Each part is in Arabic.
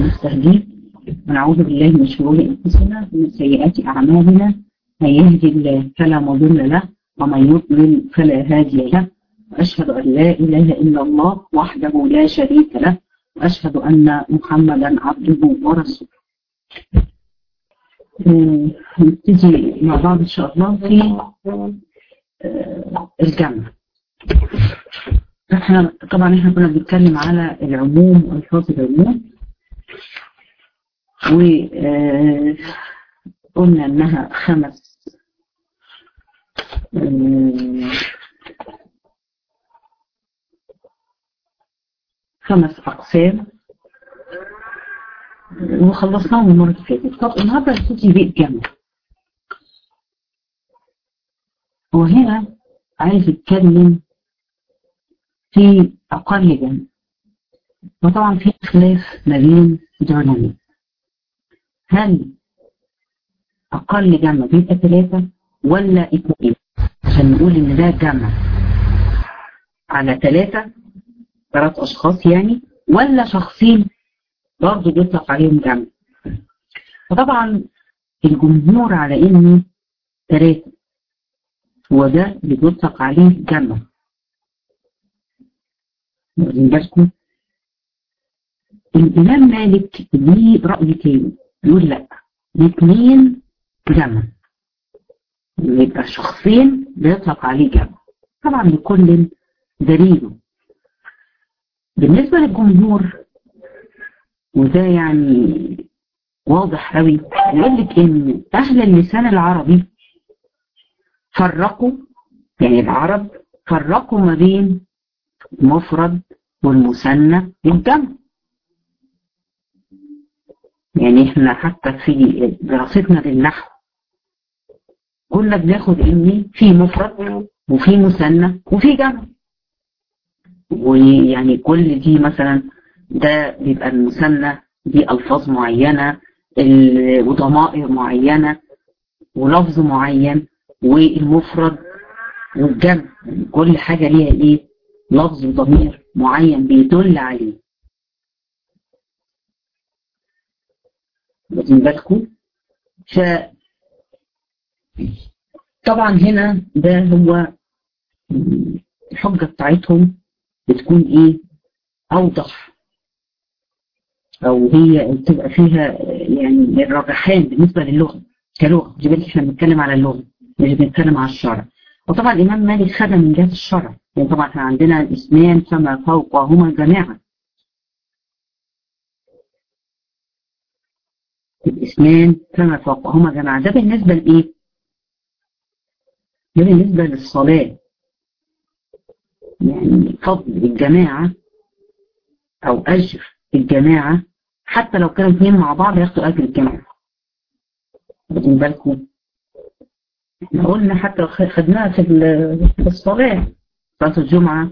ونستهديه ونعوذ بالله من شرور أنفسنا ومن سيئات أعمالنا. من يهدي الله فلا مضل له ومن يضلل فلا هادي له. وأشهد أن لا إله إلا الله وحده لا شريك له وأشهد أن محمدا عبده ورسوله. نبتدي مع بعض إن شاء الله في الجمع. احنا كنا بنتكلم على العموم والفاظ العموم، وقلنا انها خمس اقسام وخلصناهم المره اللي فاتت. طب النهارده هنبتدي بالجمع، وهنا عايز اتكلم في أقل جمع، وطبعا في خلاف ما بين العلماء. هل أقل جمع بيبقى 3 ولا 2؟ عشان نقول إن ده جمع على 3 أشخاص يعني، ولا شخصين برضه بيطلق عليهم جمع. وطبعا الجمهور على إنه 3 وده اللي بيطلق عليه جمع. واخدين بالكم؟ الإمام مالك ليه رأي تاني، يقول لا، 2 جمع، يبقى شخصين بيطلق عليه جمع. طبعا لكل دليله. بالنسبة للجمهور وده يعني واضح قوي، يقول لك ان اهل اللسان العربي فرقوا، يعني العرب فرقوا ما بين المفرد والمثنى والجمع. يعني احنا حتى في دراستنا للنحو كنا بناخد ان في مفرد وفي مثنى وفي جمع، ويعني كل دي مثلا ده بيبقى المثنى دي الفاظ معينه وضمائر معينه ولفظ معين، والمفرد والجمع كل حاجه ليها ايه؟ لفظ وضمير معين بيدل عليه. واخدين بالكم؟ طبعا هنا ده هو الحجة بتاعتهم بتكون ايه؟ اوضح، او هي بتبقى فيها يعني الرجحان بالنسبة للغة كلغة. دي بالك احنا بنتكلم على اللغة مش بنتكلم على الشرع. وطبعا الامام مالك خدم من جهة الشرع، يعني طبعا احنا عندنا الاسمان فما فوقهما جماعة. الاسمان فما فوقهما جماعة ده بالنسبة لايه؟ ده بالنسبة للصلاة، يعني فضل الجماعة أو أجر الجماعة، حتى لو كانوا 2 مع بعض ياخدوا أجر الجماعة. واخدين بالكم؟ احنا قلنا حتى خدناها في الصلاة، صلاة الجمعة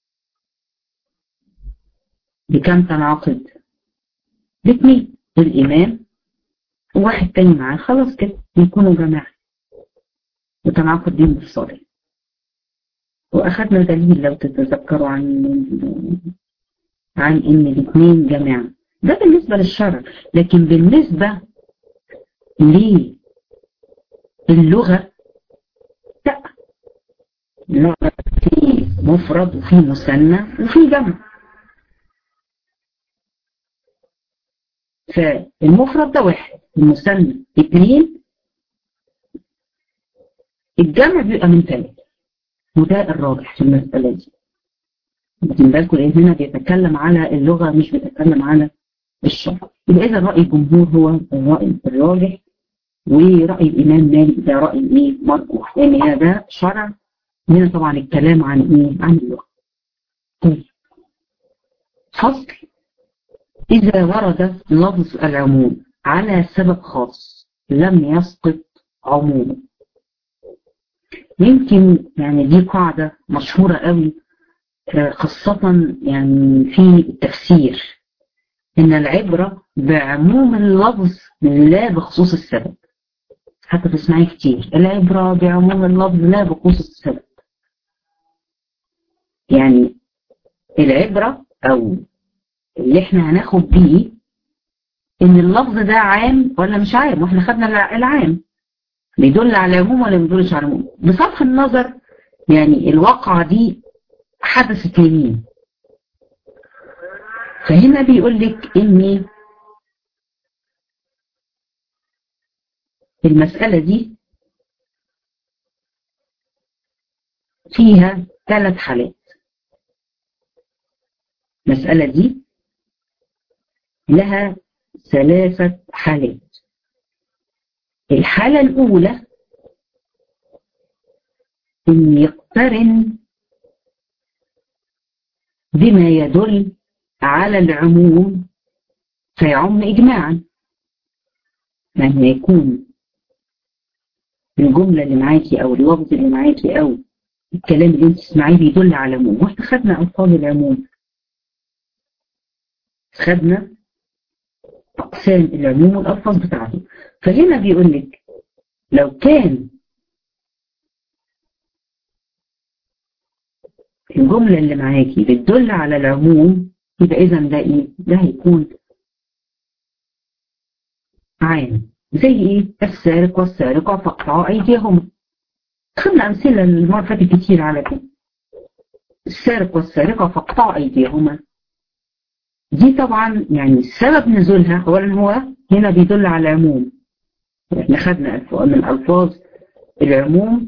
بكم تنعقد؟ ب2، الإمام وواحد تاني معاه، خلاص كده يكونوا جماعة وتنعقد بهم بالصلاة. وأخذنا دليل لو تتذكروا عن إن 2 جماعة. ده بالنسبة للشرع، لكن بالنسبة للغة لا، اللغة في مفرد وفي مثنى وفي جمع. فالمفرد ده 1، المثنى 2، الجمع بيبقى من 3، وده الراجح في المسألة دي. واخدين بالكم؟ لأن هنا بيتكلم على اللغة مش بيتكلم على الشرع. يبقى إذا رأي الجمهور هو الرأي الراجح، ورأي الإمام مالك ده رأي إيه؟ مرجوح، لأن هذا شرع. هنا طبعا الكلام عن إيه؟ عن اللغة. طيب فصل: إذا ورد لفظ العموم على سبب خاص لم يسقط عموما. يمكن يعني دي قاعدة مشهورة قوي، خاصة يعني في التفسير، إن العبرة بعموم اللفظ لا بخصوص السبب. حتى تسمعي كتير العبرة بعموم اللفظ لا بخصوص السبب. يعني العبرة أو اللي احنا هناخد بيه ان اللفظ ده عام ولا مش عام، واحنا خدنا العام بيدل على العموم ولا ما بيدلش على العموم. بصرف النظر يعني الواقعة دي حدثت لمين. فهنا بيقول لك ان المسألة دي فيها 3 حالات. المسألة دي لها 3 حالات. الحالة الأولى إن يقترن بما يدل على العموم فيعم إجماعا، لما يكون الجملة اللي معاكي أو اللفظ اللي معاكي أو الكلام اللي انت تسمعيه بيدل على العموم. واحنا خدنا ألفاظ العموم، خدنا أقسام العموم والألفاظ بتاعته. فهنا بيقول لك لو كان الجملة اللي معاكي بتدل على العموم يبقى إذا ده إيه؟ ده هيكون عام. زي إيه؟ السارق والسارقة فاقطعوا أيديهما. خدنا أمثلة المرة اللي فاتت كتير على كده. السارق والسارقة فاقطعوا أيديهما دي طبعا يعني سبب نزولها أولا هو هنا بيدل على العموم. احنا خدنا من ألفاظ العموم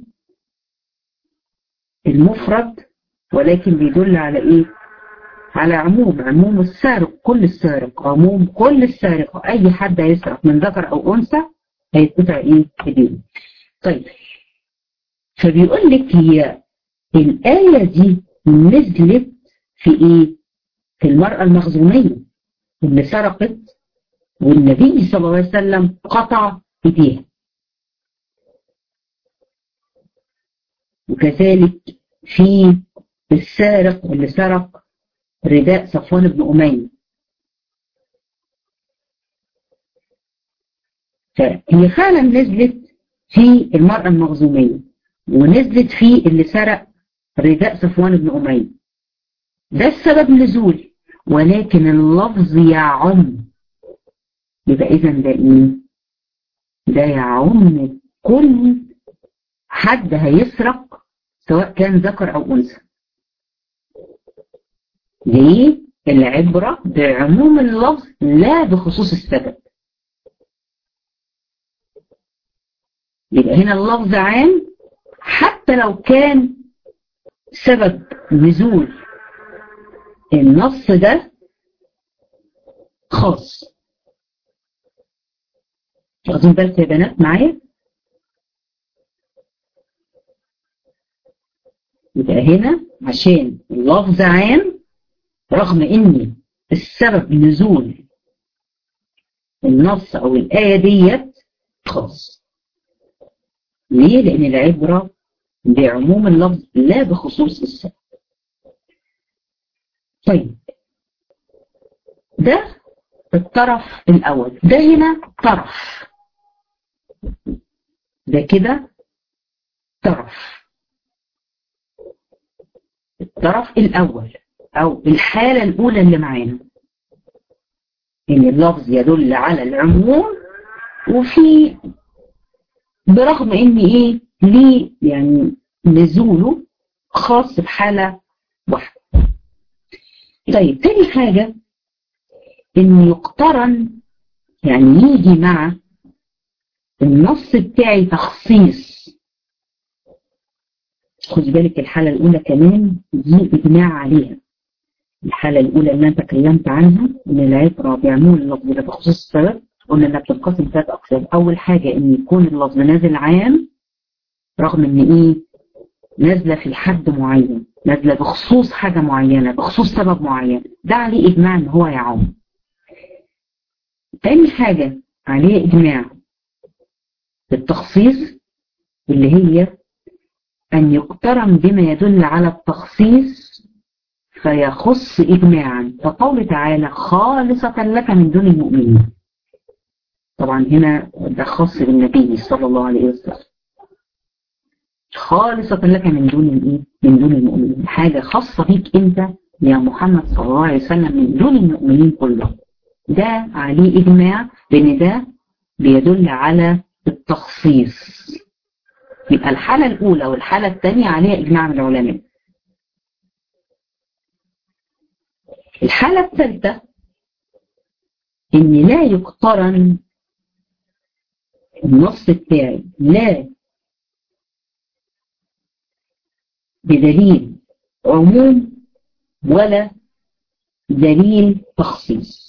المفرد، ولكن بيدل على إيه؟ على عموم السارق، كل السارق، عموم كل السارق، أي حد هيسرق من ذكر أو أنثى هيتقطع إيه؟ إيديه. طيب فبيقول لك هي الآية دي نزلت في إيه؟ في المرأة المخزومية اللي سرقت والنبي صلى الله عليه وسلم قطع إيديها. وكذلك في السارق اللي سرق رداء صفوان بن أمية. فهي فعلا نزلت في المرأة المخزومية ونزلت في اللي سرق رداء صفوان بن أمية. ده السبب نزول، ولكن اللفظ يعم. يبقى إذا ده إيه؟ ده يعم كل حد هيسرق سواء كان ذكر أو أنثى. ليه؟ العبرة بعموم اللفظ لا بخصوص السبب. يبقى هنا اللفظ عام حتى لو كان سبب نزول النص ده خاص. واخدين بالكم يا بنات معايا؟ يبقى هنا عشان اللفظ عام رغم ان السبب نزول النص او الآية ديت خاص. ليه؟ لان العبرة بعموم اللفظ لا بخصوص السبب. طيب ده الطرف الاول. ده هنا طرف، ده كده طرف، الطرف الاول او الحالة الاولى اللي معانا ان اللفظ يدل على العموم وفي برغم ان ايه ليه يعني نزوله خاص بحالة واحدة. طيب تاني حاجة ان يقترن يعني يجي مع النص بتاعي تخصيص. خدي بالك الحالة الاولى كمان دي اجماع عليها. الحالة الاولى اللي انا تكلمت عنها ان العبرة بعموم اللفظ لا بخصوص السبب، قلنا انها بتنقسم 3 اقسام. اول حاجة ان يكون اللفظ نازل عام رغم ان ايه نازلة في حد معين، نازلة بخصوص حاجة معينة بخصوص سبب معين، ده عليه اجماع ان هو يعم. تاني حاجة عليه اجماع بالتخصيص اللي هي ان يقترن بما يدل على التخصيص فيخص اجماعا، كقول تعالى خالصة لك من دون المؤمنين. طبعا هنا ده خاص بالنبي صلى الله عليه وسلم، خالصة لك من دون من دون المؤمنين، حاجة خاصة بيك انت يا محمد صلى الله عليه وسلم من دون المؤمنين كلهم. ده عليه إجماع بأن ده بيدل على التخصيص. يبقى الحالة الأولى والحالة الثانية عليها إجماع من العلماء. الحالة الثالثة إن لا يقترن النص بتاعي لا بدليل عموم ولا دليل تخصيص.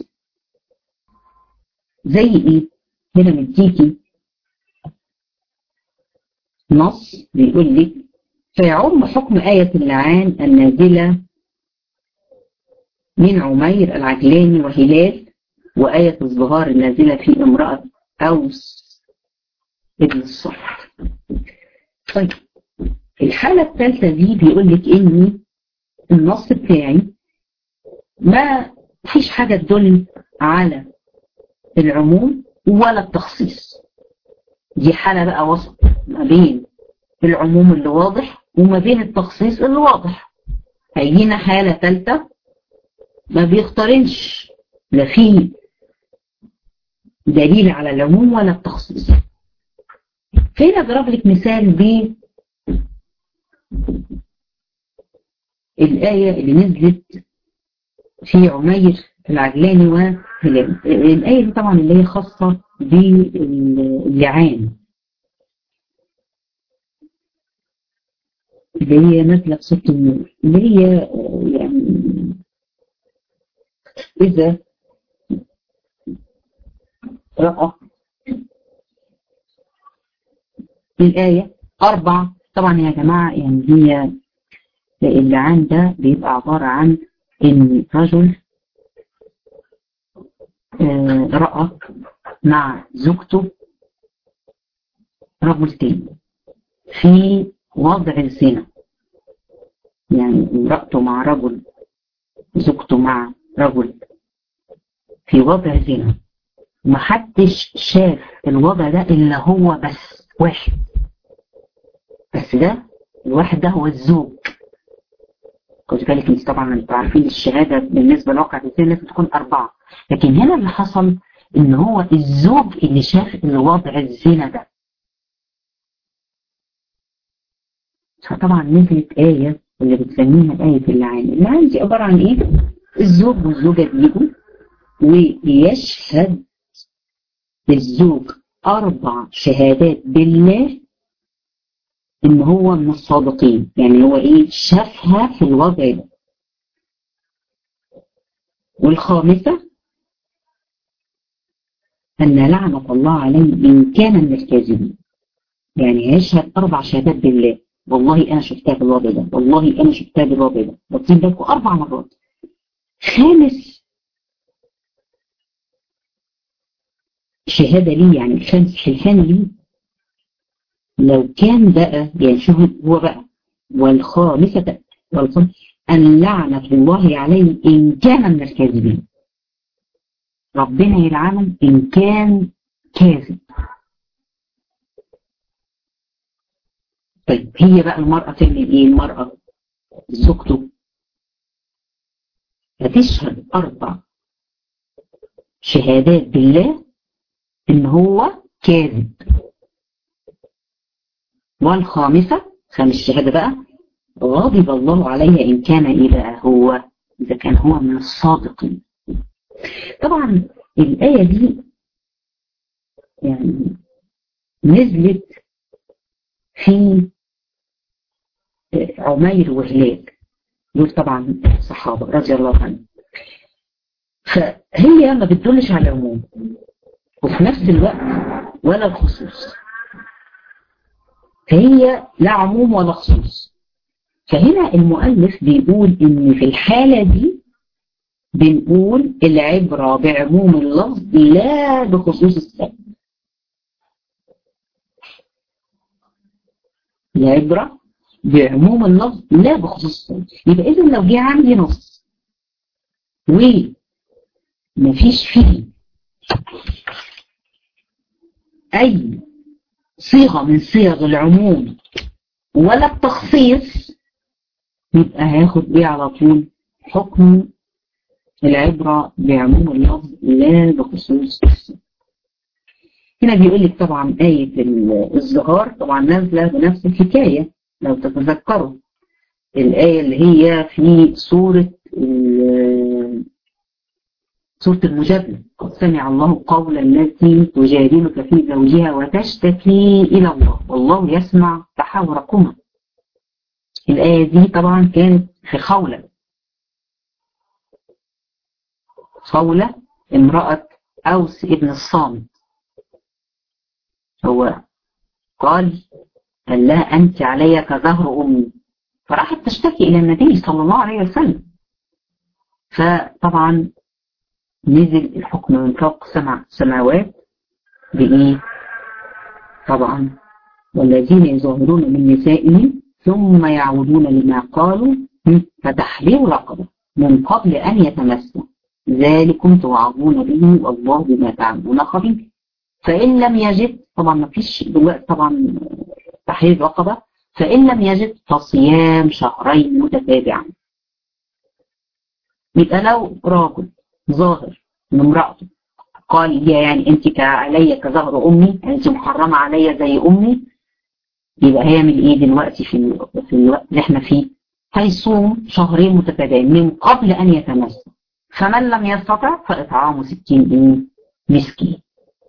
زي ايه؟ هنا مديكي نص بيقول لك فيعم حكم آية اللعان النازلة من عمير العجلاني وهلال، وآية الظهار النازلة في امرأة أوس ابن الصح. طيب الحالة الثالثة دي بيقول لك إن النص بتاعي ما فيش حاجة تدل على العموم ولا التخصيص. دي حالة بقى وسط ما بين العموم اللي واضح وما بين التخصيص اللي واضح. هيجينا حالة ثالثة ما بيقترنش لا فيه دليل على العموم ولا التخصيص. فهنا اضرب لك مثال بالآية اللي نزلت في عمير العجلاني وهلال. الآية دي طبعا اللي هي خاصة باللعان اللي هي نازلة في سورة النور، اللي هي يعني إذا رأى الآية 4. طبعا يا جماعة يعني هي اللعان ده بيبقى عبارة عن إن رجل رأى مع زوجته رجل تاني في وضع الزنا، يعني امرأته مع رجل، زوجته مع رجل في وضع زنا، محدش شاف الوضع ده إلا هو بس واحد بس. ده الواحد ده هو الزوج. خد بالك انت طبعا انتوا عارفين الشهادة بالنسبة لواقع الزنا لازم تكون 4، لكن هنا اللي حصل ان هو الزوج اللي شاف الوضع الزنا ده. فطبعا نزلت آية اللي بتسميها آية اللعان. اللعان دي عبارة عن ايه؟ الزوج والزوجة بيجوا ويشهد الزوج 4 شهادات بالله ان هو من الصادقين، يعني هو ايه؟ شافها في الوضع ده. والخامسة ان لعنة الله عليه ان كان من الكاذبين، يعني يشهد 4 شهادات بالله، والله انا شفتها بالوضع ده، والله انا شفتها بالوضع ده، واخدين بالكم 4 مرات. خامس شهادة ليه، يعني الخامس حلفان ليه لو كان بقى يعني شهد هو بقى. والخامسة أن لعنة الله عليه إن كان من الكاذبين، ربنا يلعنه إن كان كاذب. طيب هي بقى المرأة تعمل إيه؟ المرأة زوجته هتشهد 4 شهادات بالله إن هو كاذب. والخامسة، 5 شهادة بقى، غضب الله عليه إن كان إيه بقى هو، إذا كان هو من الصادقين. طبعا الآية دي يعني نزلت في عمير وهلال، دول طبعا صحابة رضي الله عنهم. فهي ما بتدلش على العموم وفي نفس الوقت ولا الخصوص، فهي لا عموم ولا خصوص. فهنا المؤلف بيقول إن في الحالة دي بنقول العبرة بعموم اللفظ لا بخصوص السبب. العبرة بعموم اللفظ لا بخصوص السبب. يبقى إذن لو جه عندي نص ومفيش فيه أي صيغة من صيغ العموم ولا التخصيص، يبقى هياخد إيه على طول؟ حكم العبرة بعموم اللفظ لا بخصوص السبب. هنا بيقول لك طبعا آية الزهار طبعا نازلة بنفس الحكاية لو تتذكروا الآية اللي هي في سورة المجادلة. قد سمع الله قول التي تجادلك في زوجها وتشتكي إلى الله والله يسمع تحاوركما. الآية دي طبعا كانت في خولة امرأة أوس ابن الصامت. هو قال لها أنت علي كظهر أمي، فراحت تشتكي إلى النبي صلى الله عليه وسلم. فطبعا نزل الحكم من فوق 7 سماوات بإيه؟ طبعا والذين يظاهرون من نسائهم ثم يعودون لما قالوا فتحرير رقبة من قبل أن يتمسوا ذلكم توعظون به والله بما تعملون خبير. فإن لم يجد طبعا ما فيش دلوقتي طبعا تحرير رقبة، فإن لم يجد فصيام شهرين متتابعين. يبقى لو راجل ظاهر من امرأته قال هي يعني انت عليا كظهر امي، انت محرمة عليا زي امي، يبقى هيعمل ايه دلوقتي في الوقت اللي احنا فيه؟ هيصوم شهرين متتابعين من قبل ان يتمسك. فمن لم يستطع فاطعام 60 مسكين.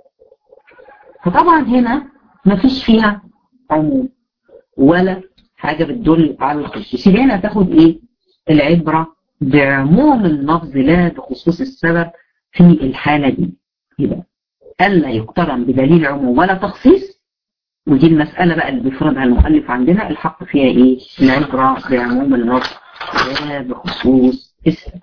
فطبعا هنا ما فيش فيها عموم ولا حاجة بتدل على الخصوص. هنا تاخد ايه؟ العبرة بعموم اللفظ لا بخصوص السبب في الحالة دي. يبقى ألا يقترن بدليل عموم ولا تخصيص، ودي المسألة بقى اللي بيفرضها المؤلف عندنا الحق فيها ايه؟ العبرة بعموم اللفظ لا بخصوص السبب.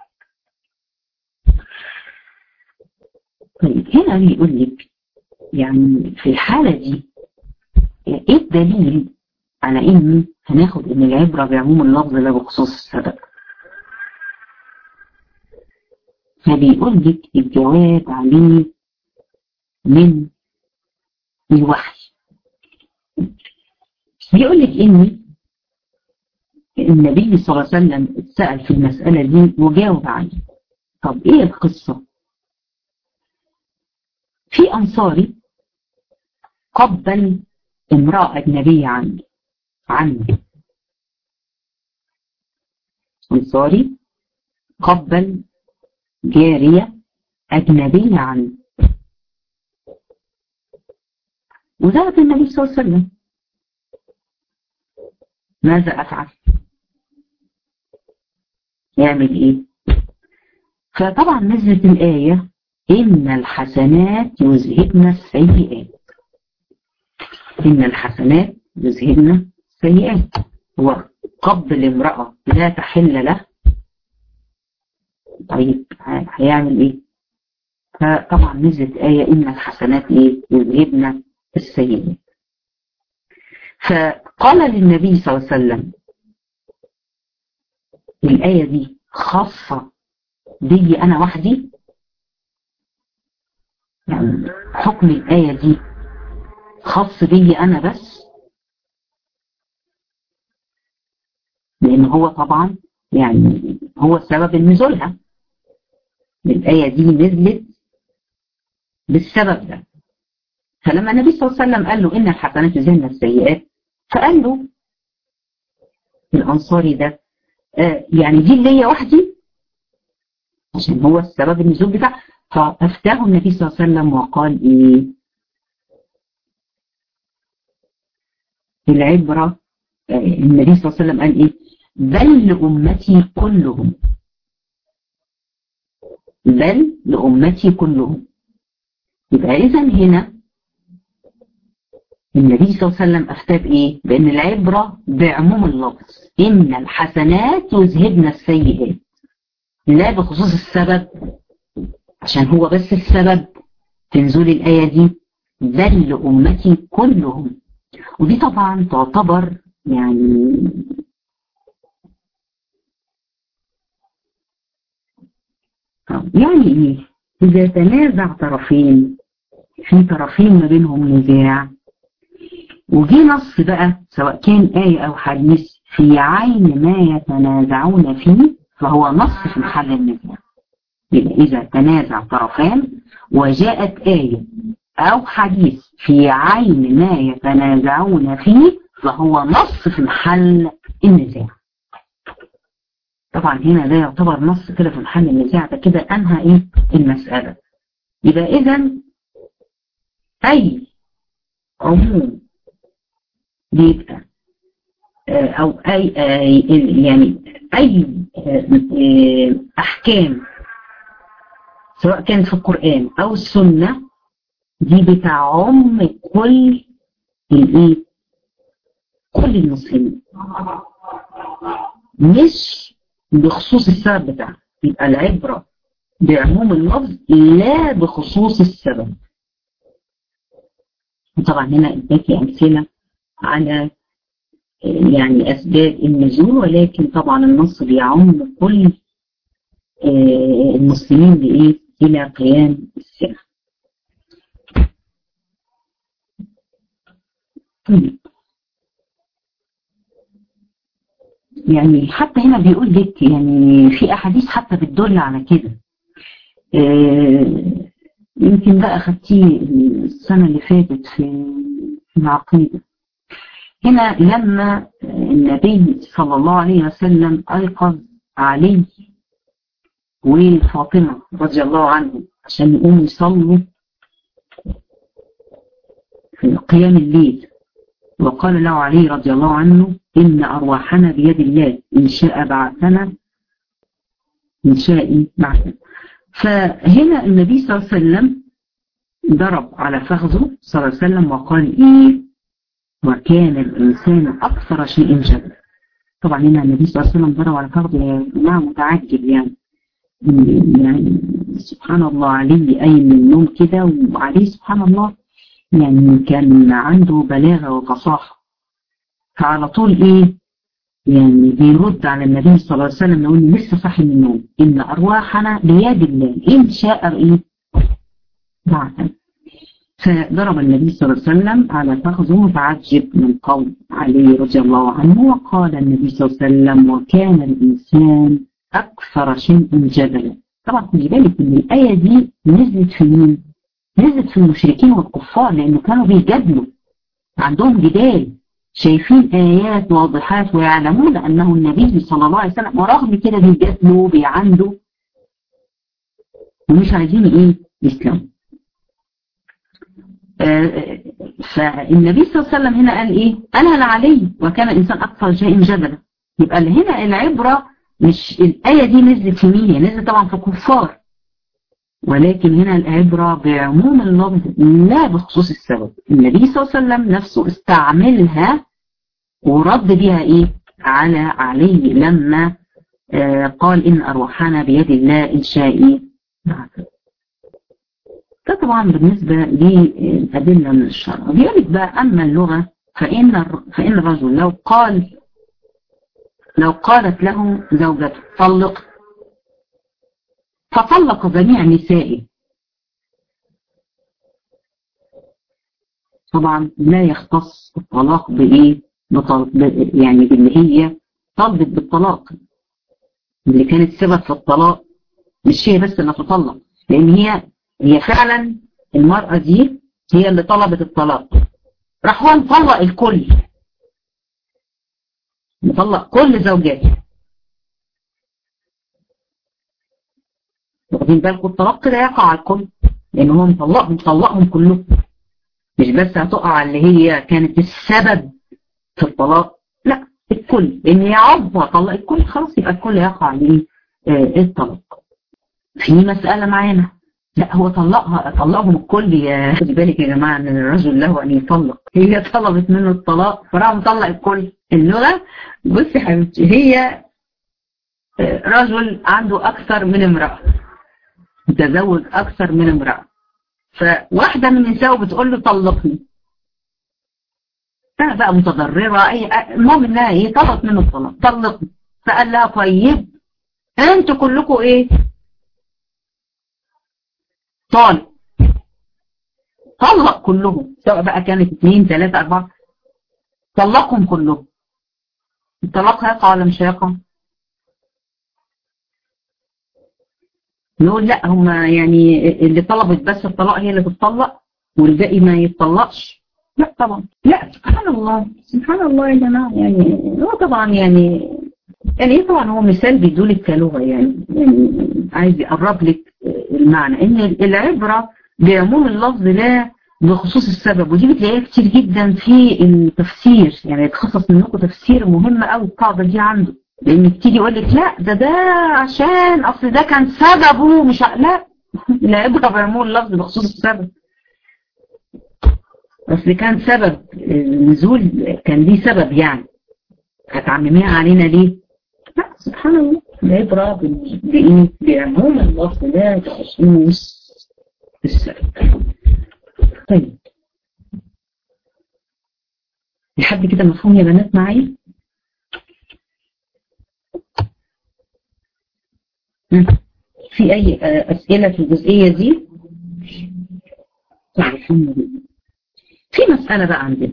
طيب هنا بيقول لك يعني في الحالة دي ايه الدليل على ان هناخد ان العبرة بعموم اللفظ لا بخصوص السبب؟ فبيقول لك الجواب عليه من الوحي. بيقول لك ان النبي صلى الله عليه وسلم اتسأل في المسألة دي وجاوب عليه. طب ايه القصة؟ في انصاري قبل امرأة أجنبية عنه. انصاري قبل جارية أجنبية عنه، وذهب النبي صلى الله عليه وسلم ماذا أفعل؟ يعمل إيه؟ فطبعا نزلت الآية إن الحسنات يذهبن السيئات. إن الحسنات يذهبن السيئات. هو قبل امرأة لا تحل له، طيب هيعمل إيه؟ فطبعا نزلت آية إن الحسنات إيه؟ يذهبن السيئات. فقال للنبي صلى الله عليه وسلم الآية دي خاصة بي أنا وحدي؟ يعني حكم الآية دي خاص بي أنا بس؟ لأن هو طبعا يعني هو سبب نزولها. الآية دي نزلت بالسبب ده. فلما النبي صلى الله عليه وسلم قال له إن الحسنات يذهبن السيئات، فقال له الأنصاري ده يعني دي اللي هي وحدي عشان هو السبب النزول بتاعه. فأفتاه النبي صلى الله عليه وسلم وقال إيه؟ العبرة النبي صلى الله عليه وسلم قال إيه؟ بل لأمتي كلهم. بل لأمتي كلهم. يبقى إذن هنا النبي صلى الله عليه وسلم أفتى بإيه؟ بأن العبرة بعموم اللفظ إن الحسنات يذهبن السيئات، لا بخصوص السبب عشان هو بس السبب في نزول الآية دي بل لأمتي كلهم. ودي طبعا تعتبر يعني إيه؟ إذا تنازع طرفين، في طرفين ما بينهم نزاع، وجي نص بقى سواء كان آية أو حديث في عين ما يتنازعون فيه، فهو نص في محل النزاع. يبقى إذا تنازع طرفان وجاءت آية أو حديث في عين ما يتنازعون فيه فهو نص في محل النزاع. طبعا هنا ده يعتبر نص كده في محل النزاع، ده كده أنهى إيه المسألة. يبقى إذا أي عموم بيبقى أو أي يعني أي أحكام سواء كانت في القرآن أو السنة دي بتعم كل الإيه؟ كل المسلمين، مش بخصوص السبب بتاعها. يبقى العبرة بعموم اللفظ لا بخصوص السبب. وطبعا هنا اداكي أمثلة على يعني أسباب النزول، ولكن طبعا النص بيعم كل المسلمين بإيه إلى قيام الساعة. يعني حتى هنا بيقول لك يعني في أحاديث حتى بتدل على كده. يمكن بقى خدتيه السنة اللي فاتت في العقيدة. هنا لما النبي صلى الله عليه وسلم أيقظ علي وفاطمة رضي الله عنهم عشان يقوموا يصلوا في قيام الليل، وقال له علي رضي الله عنه إن أرواحنا بيد الله إن شاء بعثنا إن شاء بعثنا. فهنا النبي صلى الله عليه وسلم ضرب على فخذه صلى الله عليه وسلم وقال إيه وكان الإنسان أكثر شيء جدلا. طبعا هنا النبي صلى الله عليه وسلم ضرب على فخذه مع متعجب يعني سبحان الله عليه أي من النوم كده، وعليه سبحان الله يعني كان عنده بلاغة وفصاحة، فعلى طول إيه يعني بيرد على النبي صلى الله عليه وسلم يقول لسه صاحي من النوم إن أرواحنا بيد الله إن شاء إيه بعثا. فضرب النبي صلى الله عليه وسلم على فخذه متعجب من قول علي رضي الله عنه، وقال النبي صلى الله عليه وسلم وكان الإنسان أكثر شيء جدلا. طبعا خلي بالك إن الآية دي نزلت في مين؟ نزلت في المشركين والكفار، لأنه كانوا بيجادلوا عندهم جدال، شايفين آيات واضحات ويعلمون أنه النبي صلى الله عليه وسلم، ورغم كده بيجادلوا بيعندوا ومش عايزين إيه يسلموا. فالنبي صلى الله عليه وسلم هنا قال إيه أنا لعلي وكان الإنسان أكثر شيء جدلا. يبقى اللي هنا العبرة مش الآية دي نزلت في مين، نزلت طبعا في الكفار، ولكن هنا العبرة بعموم اللفظ لا بخصوص السبب. النبي صلى الله عليه وسلم نفسه استعملها ورد بها إيه على علي لما قال إن أرواحنا بيد الله إن شاء. ده طبعا بالنسبة للأدلة من الشرع. بيقولك بقى أما اللغة فإن الرجل لو قالت له زوجته طلق فطلق جميع نسائه، طبعا لا يختص الطلاق بإيه يعني باللي هي طلبت بالطلاق اللي كانت سبب في الطلاق، مش هي بس اللي تطلق، لأن هي فعلا المرأة دي هي اللي طلبت الطلاق، راح هو مطلق الكل، مطلق كل زوجاته. واخدين بالكم الطلاق كده يقع على الكل، لأن هو مطلقهم كلهم، مش بس هتقع اللي هي كانت السبب في الطلاق، لا الكل، لأن هي عضوة طلق الكل خلاص يبقى الكل يقع عليه الطلاق. في مسألة معانا لا هو طلقهم الكل. يا خدي بالك يا جماعة ان الرجل له ان يطلق، هي طلبت منه الطلاق فراح مطلق الكل. اللغة بصي حبيبتي هي رجل عنده اكثر من امرأة، متزوج اكثر من امرأة، فواحدة من نسائه بتقول له طلقني، انا بقى متضررة المهم انها ايه طلبت منه الطلاق طلقني، فقال لها طيب انتوا كلكم ايه طلق كلهم، سواء بقى كانت 2 3 4 طلقهم كلهم. الطلاق هيقع ولا مش هيقع؟ نقول لا هم يعني اللي طلبت بس الطلاق هي اللي تتطلق والباقي ما يتطلقش؟ لا طبعا، لا سبحان الله سبحان الله يا جماعه. يعني هو طبعا يعني طبعا هو مثال بيدولك كلغه، يعني عايز يقرب لك المعنى ان العبره بعموم اللفظ لا بخصوص السبب. ودي بتلاقيها كتير جدا في التفسير، يعني يتخصص منكم تفسير مهم قوي القاعده دي عنده، لان تيجي يقول لك لا ده عشان اصل ده كان سببه مش لا العبره بعموم اللفظ بخصوص السبب. اصل كان سبب النزول كان ليه سبب، يعني هتعمميها علينا ليه؟ لا سبحان الله، العبره بايه؟ بعموم اللفظ لا بخصوص السبب. طيب لحد كده مفهوم يا بنات معايا؟ في اي اسئله في الجزئيه دي؟ طيب الحمد لله. في مساله بقى عندنا،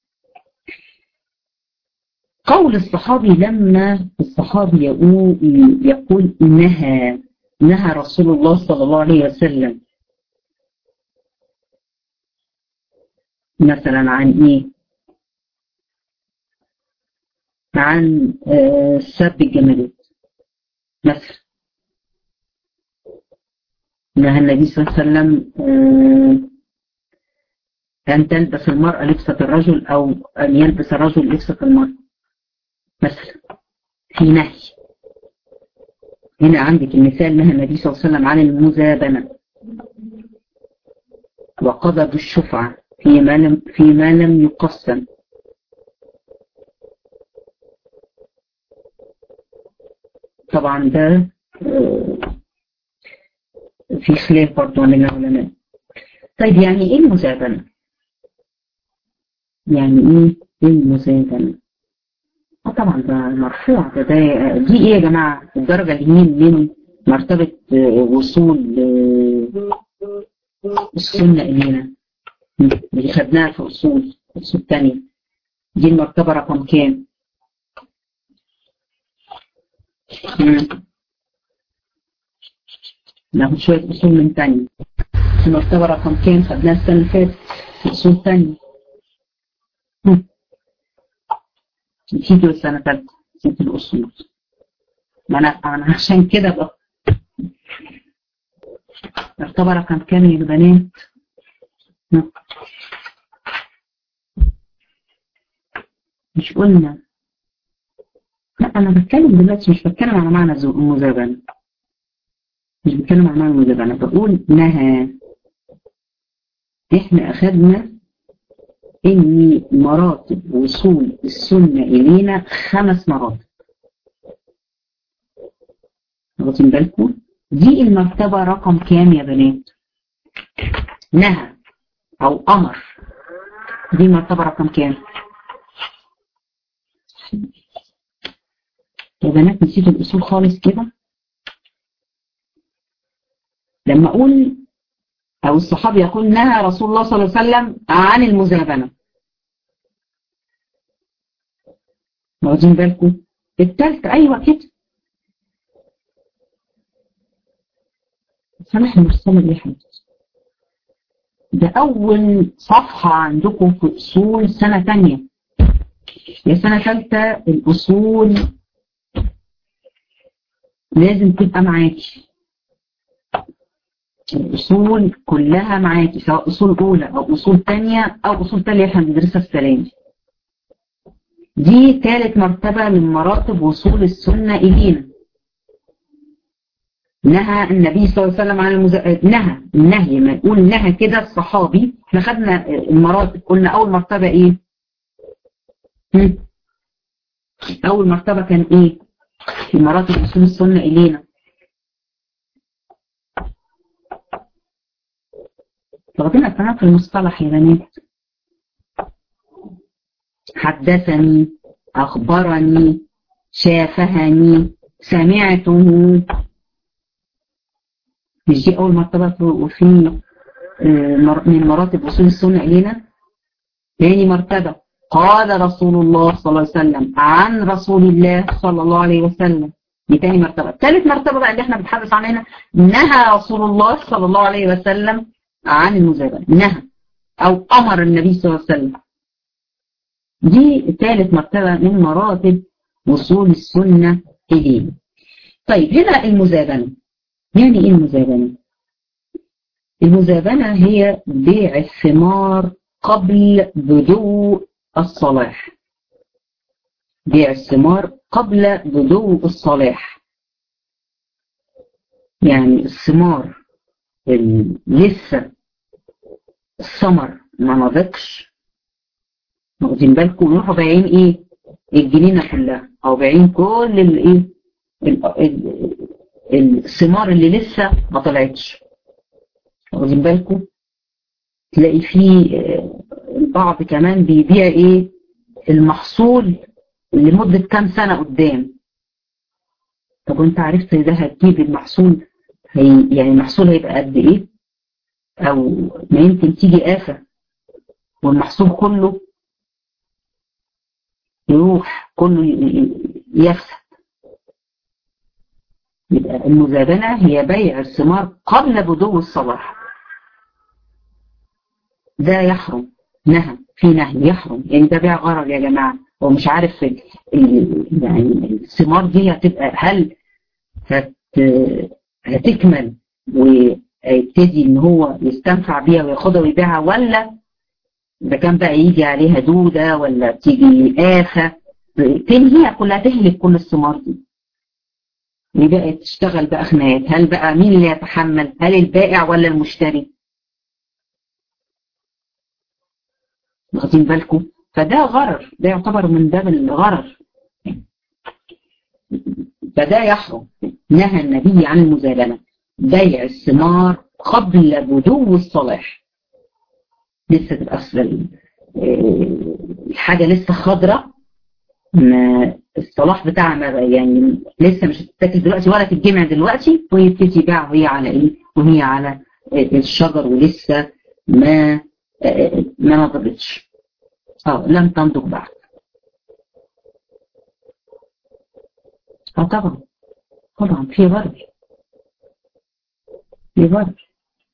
قول الصحابي لما الصحابي يقول نهى رسول الله صلى الله عليه وسلم مثلا عن ايه؟ عن سب الجمالات مثلا. نهى النبي صلى الله عليه وسلم أن تلبس المرأة لبسة الرجل أو أن يلبس الرجل لبسة المرأة مثلا، في نهي. هنا عندك المثال، نهى النبي صلى الله عليه وسلم عن المزابنة وقضى بالشفعة فيما لم يقسم. طبعا ده في خلاف برضه من العلماء. طيب يعني ايه المزابنة؟ يعني ايه المزابنة؟ طبعا ده مرفوع، دي ايه يا جماعة؟ الدرجة اللي من مرتبة وصول السنة إلينا اللي خدناها في أصول الثانية، دي المرتبة رقم كام؟ ناخد شوية أصول من تانية. المرتبة رقم كام خدناها السنة اللي فاتت في أصول تانية؟ نسيت السنة الثالثة، نسيت الأصول. ما أنا عشان كده بقى مرتبة رقم كام يا بنات؟ مش قلنا؟ لا أنا بتكلم دلوقتي، مش بتكلم على معنى المزابنة، مش بتكلم عن معنى المزابنة، بقول نهى. احنا اخذنا ان مراتب وصول السنة الينا 5 مراتب، واخدين بالكم؟ دي المرتبة رقم كام يا بنات؟ نهى او امر، دي المرتبة رقم كام؟ يا بنات نسيتوا الاصول خالص كده. لما اقول او الصحابي يقول نهى رسول الله صلى الله عليه وسلم عن المزابنة، واخدين بالكم؟ الثالثة ايوه كده. سامح المرسله ايه يا حبيبتي؟ ده اول صفحة عندكم في اصول سنة تانية، يا سنة ثالثة الاصول لازم تبقى معاكي، الأصول كلها معاكي، سواء أصول أولى أو أصول تانية أو أصول تانية احنا بندرسها السنة دي 3 مرتبة من مراتب وصول السنة إلينا. نهى النبي صلى الله عليه وسلم عن النهي ما يقول نهى كده الصحابي. احنا خدنا المراتب، قلنا أول مرتبة إيه؟ أول مرتبة كان إيه؟ في مراتب وصول السنة إلينا. واخدين الكلام في المصطلح يا بنات. حدثني، أخبرني، شافهني، سمعته. مش دي أول مرتبة وفي من مراتب وصول السنة إلينا؟ ثاني مرتبة قال رسول الله صلى الله عليه وسلم عن رسول الله صلى الله عليه وسلم. دي تاني مرتبة. ثالث مرتبة بقى اللي احنا بنتحدث عنها هنا، نهى رسول الله صلى الله عليه وسلم عن المزابنة، نهى او امر النبي صلى الله عليه وسلم. دي ثالث مرتبة من مراتب وصول السنة اليه. طيب هنا المزابنة، يعني ايه المزابنة؟ المزابنة هي بيع الثمار قبل بدو الصلاح، بيع الثمار قبل بدو الصلاح. يعني الثمار لسه الثمر ما نضجش، واخدين بالكم، نروحوا بايعين ايه؟ الجنينه كلها، او بايعين كل الايه الثمار اللي لسه ما طلعتش، واخدين بالكم. تلاقي فيه البعض كمان بيبيع ايه؟ المحصول لمده كام سنه قدام. طب وانت عرفت ده هتجيب المحصول يعني المحصول هيبقى قد ايه؟ او ما يمكن تيجي آفة والمحصول كله يروح، كله يفسد. يبقى المزابنة هي بيع الثمار قبل بدو الصلاح، ده يحرم، نهى، في نهي يحرم. يعني ده بيع غرر يا جماعة، هو مش عارف يعني الثمار دي هتبقى هل هتكمل ويبتدي ان هو يستنفع بيها وياخدها ويبيعها، ولا ده كان بقى يجي عليها دودة ولا تيجي آفة تنهيها كلها، تهلك كل الثمار دي، ويبقى تشتغل بقى خناقات. هل بقى مين اللي يتحمل؟ هل البائع ولا المشتري؟ واخدين بالكم؟ فده غرر، ده يعتبر من باب الغرر، فده يحرم. نهى النبي عن المزابنة، بيع الثمار قبل بدو الصلاح. لسه تبقى الحاجة لسه خضراء، ما الصلاح بتاعها ما يعني لسه مش هتتاكل دلوقتي ولا تتجمع دلوقتي، ويبتدي يبيع وهي على ايه؟ وهي على الشجر ولسه ما نضجتش، لم تنضج بعد. طبعا طبعا في غرر، في غرر.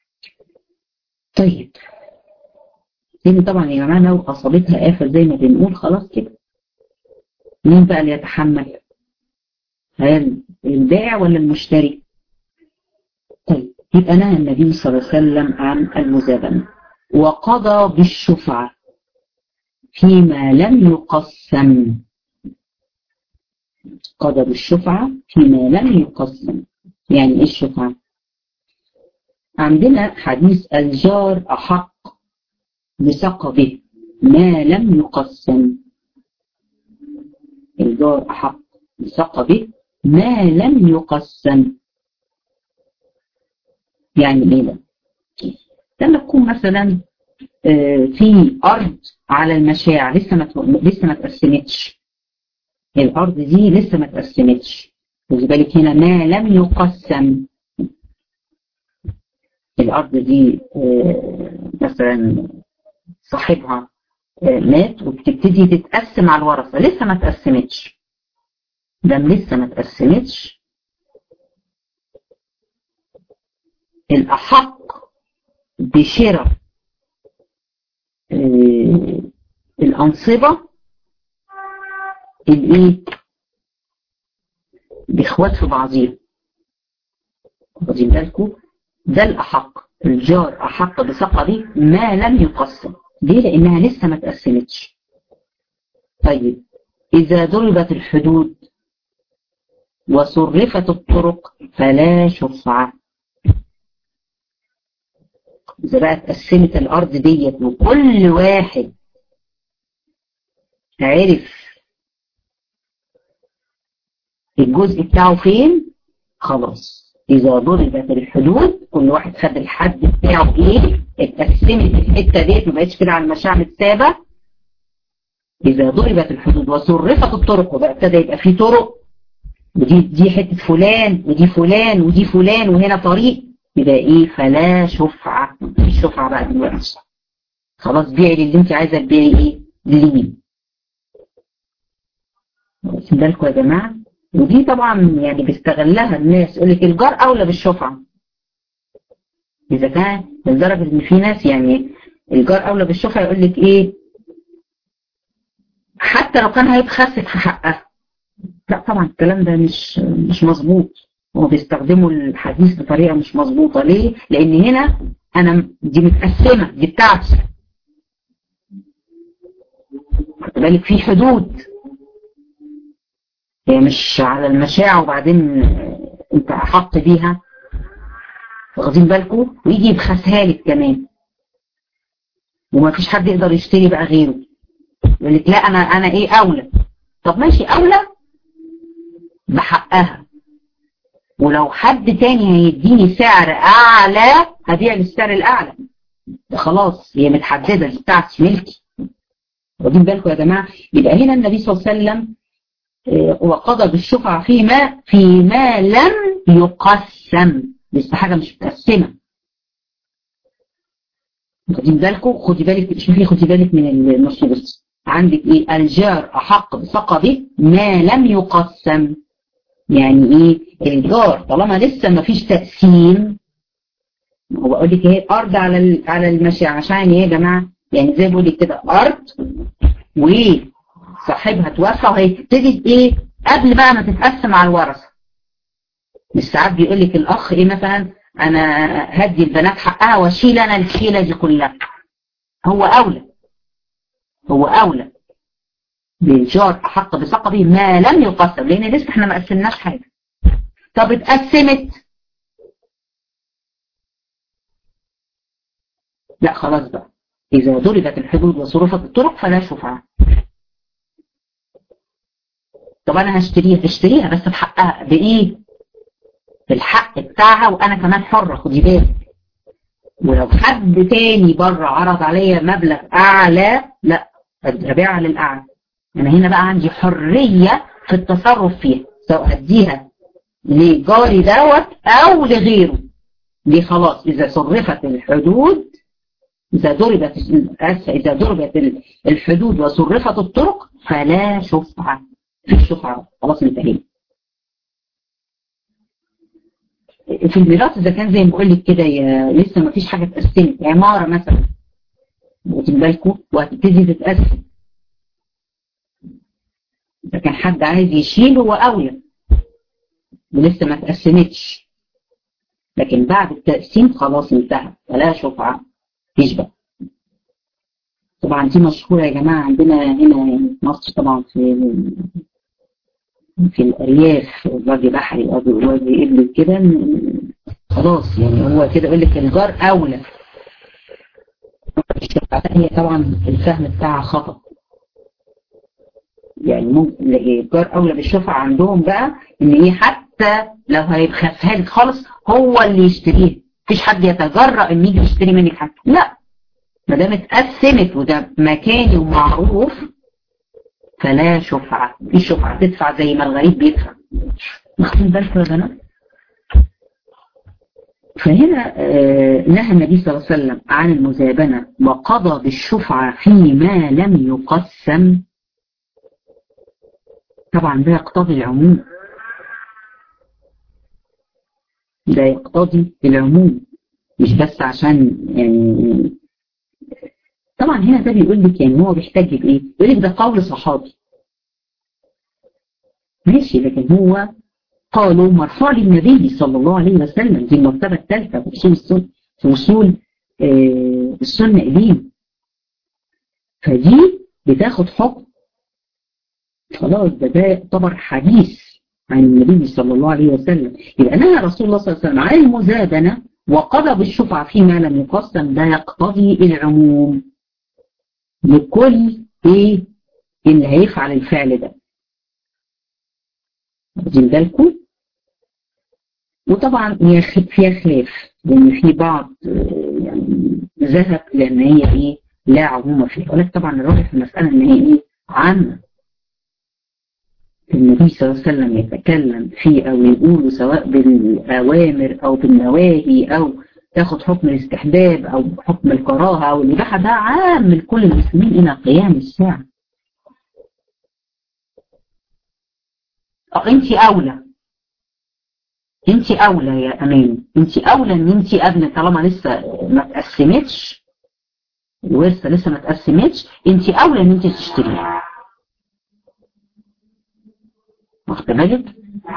طيب لان طبعا يا جماعه لو اصابتها آفة زي ما بنقول خلاص كده، مين بقى اللي يتحمل؟ هل البائع ولا المشتري؟ طيب يبقى نهى النبي صلى الله عليه وسلم عن المزابنة، وقضى بالشفعة فيما لم يقسم. قضى بالشفعة فيما لم يقسم. يعني ايه الشفعة؟ عندنا حديث الجار أحق بسقبه ما لم يقسم. الجار أحق بسقبه ما لم يقسم. يعني ايه ده؟ لما تكون مثلا في أرض على المشاع لسه ما تقسمتش، الأرض دي لسه ما تقسمتش، خدي بالك هنا ما لم يقسم. الأرض دي مثلا صاحبها مات وبتبتدي تتقسم على الورثة، لسه ما تقسمتش، دام لسه ما تقسمتش الأحق بشراء الأنصبة الايه؟ بإخوات في بعضيها، واخدين بالكم؟ ده الأحق، الجار أحق بسقبه ما لم يقسم. ليه؟ لأنها لسه ما تقسمتش. طيب إذا ضربت الحدود وصرفت الطرق فلا شفعة. إذا بقى اتقسمت الأرض ديت وكل واحد عرف الجزء بتاعه فين، خلاص. إذا ضربت الحدود كل واحد خد الحد بتاعه إيه، اتقسمت الحتة ديت ما بقتش كده على المشاع متسابة. إذا ضربت الحدود وصرفت الطرق وبقى ابتدى يبقى في طرق، ودي حتة فلان ودي فلان ودي فلان وهنا طريق، يبقى إيه؟ فلا شفعة. مفيش شفعة بقى دلوقتي، خلاص بيعي اللي أنت عايزة تبيعي إيه؟ لمين؟ واخدين بالكم يا جماعة؟ ودي طبعا يعني بيستغلها الناس، يقول لك الجار اولى بالشفعه. اذا كان لدرجه ان في ناس يعني الجار اولى بالشفعه يقول لك ايه، حتى لو كان هيبخسك في حقها. لا طبعا الكلام ده مش مظبوط، هو بيستخدموا الحديث بطريقه مش مظبوطه. ليه؟ لان هنا انا دي متقسمه، دي بتاعتي، خد بالك في حدود، هي مش على المشاع وبعدين انت احط بيها، واخدين بالكم، ويجي يبخسها لك كمان، وما فيش حد يقدر يشتري بقى غيره، يقول لك لا انا ايه اولى. طب ماشي اولى بحقها، ولو حد تاني هيديني سعر اعلى هبيع بالسعر الاعلى، ده خلاص هي متحدده، دي بتاعتي ملكي. واخدين بالكم يا جماعه؟ يبقى هنا النبي صلى الله عليه وسلم وقضى بالشفعة فيما لم يقسم، لسه حاجه مش متقسمه. واخدين بالكم؟ خدي بالك، شوفي خدي بالك من النصوص عندك ايه، الجار احق بثقبه ما لم يقسم. يعني ايه الجار طالما لسه ما فيش تقسيم، هو بقول لك ايه، ارض على المشاع، عشان ايه يا جماعه؟ يعني زي بقول لك كده، ارض وصاحبها توفى وهي تبتدي ايه قبل بقى ما تتقسم على الورثه. مش ساعات بيقول لك الاخ ايه مثلا، انا هدي البنات حقها واشيل انا الشيله دي كلها. هو اولى بالجار احق بثقبه ما لم يقسم، لان لسه احنا ما قسمناش حاجه. طب اتقسمت، لا خلاص بقى، اذا ضربت الحدود وصرفت الطرق فلا شفعه. طب انا هشتريها بس بحقها، بايه؟ بالحق بتاعها، وانا كمان حره، خدي بالك. ولو حد تاني بره عرض عليا مبلغ اعلى، لا ابيعها للاعلى. انا هنا بقى عندي حريه في التصرف فيها، سواء اديها لجاري دوت او لغيره. دي خلاص اذا صرفت الحدود، اذا ضربت الحدود وصرفت الطرق فلا شفعه، في شفعه، خلاص انتهينا. في الميراث اذا كان زي ما بقول لك كده لسه ما فيش حاجه اتقسمت، عماره مثلا واخدين بالكم وهتبتدي تتقسم، اذا كان حد عايز يشيل هو اولى ولسه ما اتقسمتش، لكن بعد التقسيم خلاص انتهى فلا شفعه، مفيش بقى. طبعا دي مشهوره يا جماعه عندنا هنا في مصر، طبعا في الارياف، وادي بحري او وادي ابل كده، خلاص يعني هو كده يقول لك الجار اولى. هي طبعا الفهم بتاعها خطأ، يعني ممكن الجار اولى بالشفعة عندهم بقى ان ايه، حتى لو هيبخسها لك خالص هو اللي يشتريها، مفيش حد يتجرأ ان يجي يشتري منك حاجه، لا ما دام اتقسمت وده مكاني ومعروف فلا شفعة. في شفعة تدفع زي ما الغريب بيدفع، واخدين بالكم يا بنات؟ فهنا نهى النبي صلى الله عليه وسلم عن المزابنة وقضى بالشفعة فيما لم يقسم. طبعا ده يقتضي العموم، ده يقتضي العموم، مش بس عشان يعني طبعا هنا ده بيقول لك يعني هو بيحتاج بايه؟ بيقول لك ده قول صحابي ماشي، لكن هو قالوا مرفوع للنبي صلى الله عليه وسلم، دي المرتبة الثالثة في وصول السنة، في وصول السنة إليه، فدي بتاخد حكم خلاص، ده يعتبر حديث عن النبي صلى الله عليه وسلم. يبقى نهى رسول الله صلى الله عليه وسلم عن المزابنة وقضى بالشفعة فيما لم يقسم، ده يقتضي العموم لكل ايه اللي هيفعل الفعل ده، واخدين بالكم؟ وطبعا هي فيها خلاف، لان في بعض يعني ذهب لان هي ايه لا عموم فيها، ولكن طبعا الراجح في المسألة ان هي ايه عامة. النبي صلى الله عليه وسلم يتكلم فيه او يقول سواء بالاوامر او بالنواهي او تاخد حكم الاستحباب او حكم الكراهه او الاباحه، ده عام لكل المسلمين الى قيام الساعه. انت اولى، انت اولى يا امان، انت اولى ان انت قبل طالما لسه ما اتقسمتش الورثه، لسه ما اتقسمتش، انت اولى ان انت تشتريها. واخد بالك؟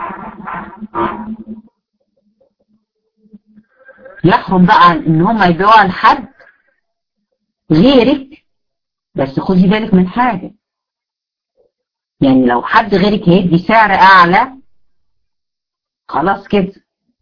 يحرم بقى ان هم يبيعوها لحد غيرك، بس خدي بالك من حاجه، يعني لو حد غيرك هيدي سعر اعلى خلاص كده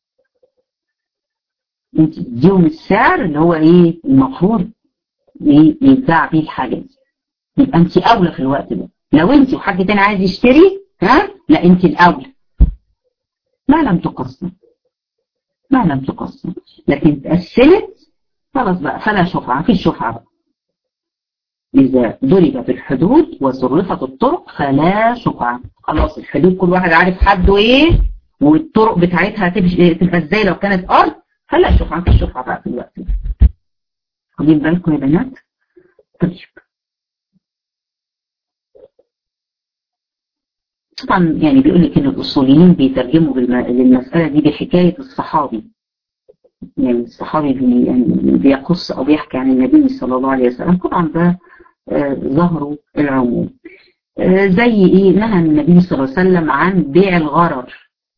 انت تديهم السعر اللي هو ايه المفروض يتباع بيه الحاجه دي، يبقى انت اولى في الوقت ده. لو انت وحد تاني عايز يشتري لا انت الاولى، ما لم تقسم، ما لم تقسم، لكن تقسمت خلاص بقى فلا شفعه، مفيش شفعه بقى. اذا ضربت الحدود وصرفت الطرق فلا شفعه، خلاص الحدود كل واحد عارف حده ايه، والطرق بتاعتها تبقى ازاي لو كانت ارض، فلا شفعه، مفيش شفعه بقى في الوقت ده. خدين بالكم يا بنات. طيب طبعا يعني بيقول لك ان الاصوليين بيترجموا للمساله دي بحكايه الصحابي، يعني الصحابي يعني بيقص او بيحكي عن النبي صلى الله عليه وسلم، طبعا ده ظهره العموم. زي ايه؟ نهى النبي صلى الله عليه وسلم عن بيع الغرر.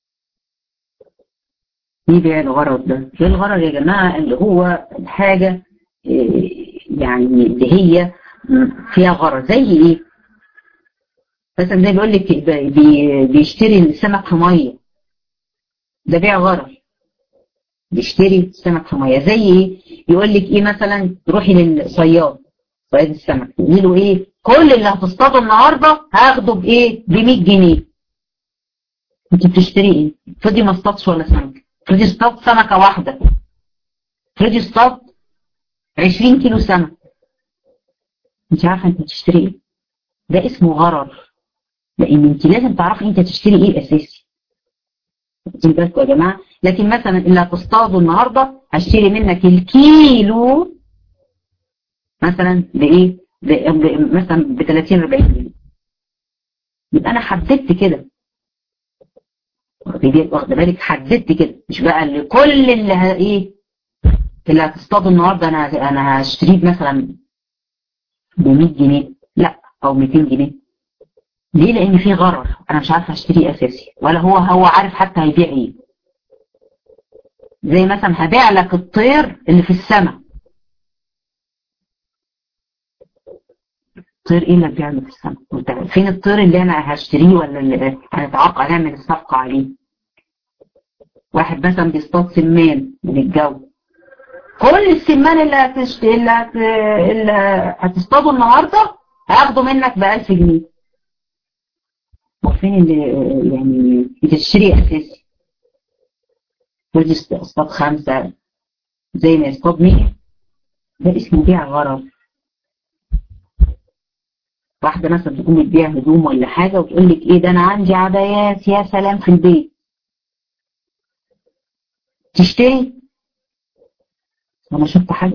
ايه بيع الغرر ده؟ بيع الغرر يا جماعه اللي هو الحاجه يعني اللي هي فيها غرر، زي ايه؟ مثلا زي بيقول لك بيشتري السمك في ميه، ده بيع غرر، بيشتري سمك في ميه. زي ايه؟ يقول لك ايه مثلا تروحي للصياد، صياد السمك، يقول له ايه؟ كل اللي هتصطاده النهارده هاخده بايه؟ ب 100 جنيه. انت بتشتري ايه؟ افرضي ما اصطادش ولا سمك، افرضي اصطاد سمكه واحده، افرضي اصطاد 20 كيلو سمك، انت عارفه انت بتشتري ايه؟ ده اسمه غرر، لان انت لازم تعرفي انت تشتري ايه اساسي. واخدين بالكم يا جماعه؟ لكن مثلا اللي هتصطاده النهارده هشتري منك الكيلو مثلا بايه؟ مثلا ب 30 40 جنيه، يبقى انا حددت كده، واخده بالك؟ حددت كده، مش بقى اللي كل اللي ايه اللي هتصطاده النهارده انا هشتريه مثلا ب 100 جنيه، لا، او 200 جنيه. ليه؟ لان في غرر، انا مش عارفه اشتريه اساسي، ولا هو عارف حتى هيبيع ايه. زي مثلا هبيع لك الطير اللي في السماء، طير ايه اللي هبيع له في السماء؟ فين الطير اللي انا هشتريه ولا اللي هنتعاقد نعمل الصفقه عليه؟ واحد مثلا بيصطاد سمان من الجو، كل السمان اللي هتصطاده النهارده هاخده منك ب 1000 جنيه. وفين اللي يعني بتشتري اساسي؟ ودي اصطاد 5 زي ما يصطاد 100، ده اسمه بيع غرر. واحده مثلا تكون بتبيع هدوم ولا حاجه وتقول لك ايه ده انا عندي عبايات يا سلام في البيت، تشتري؟ انا شفت حاجه؟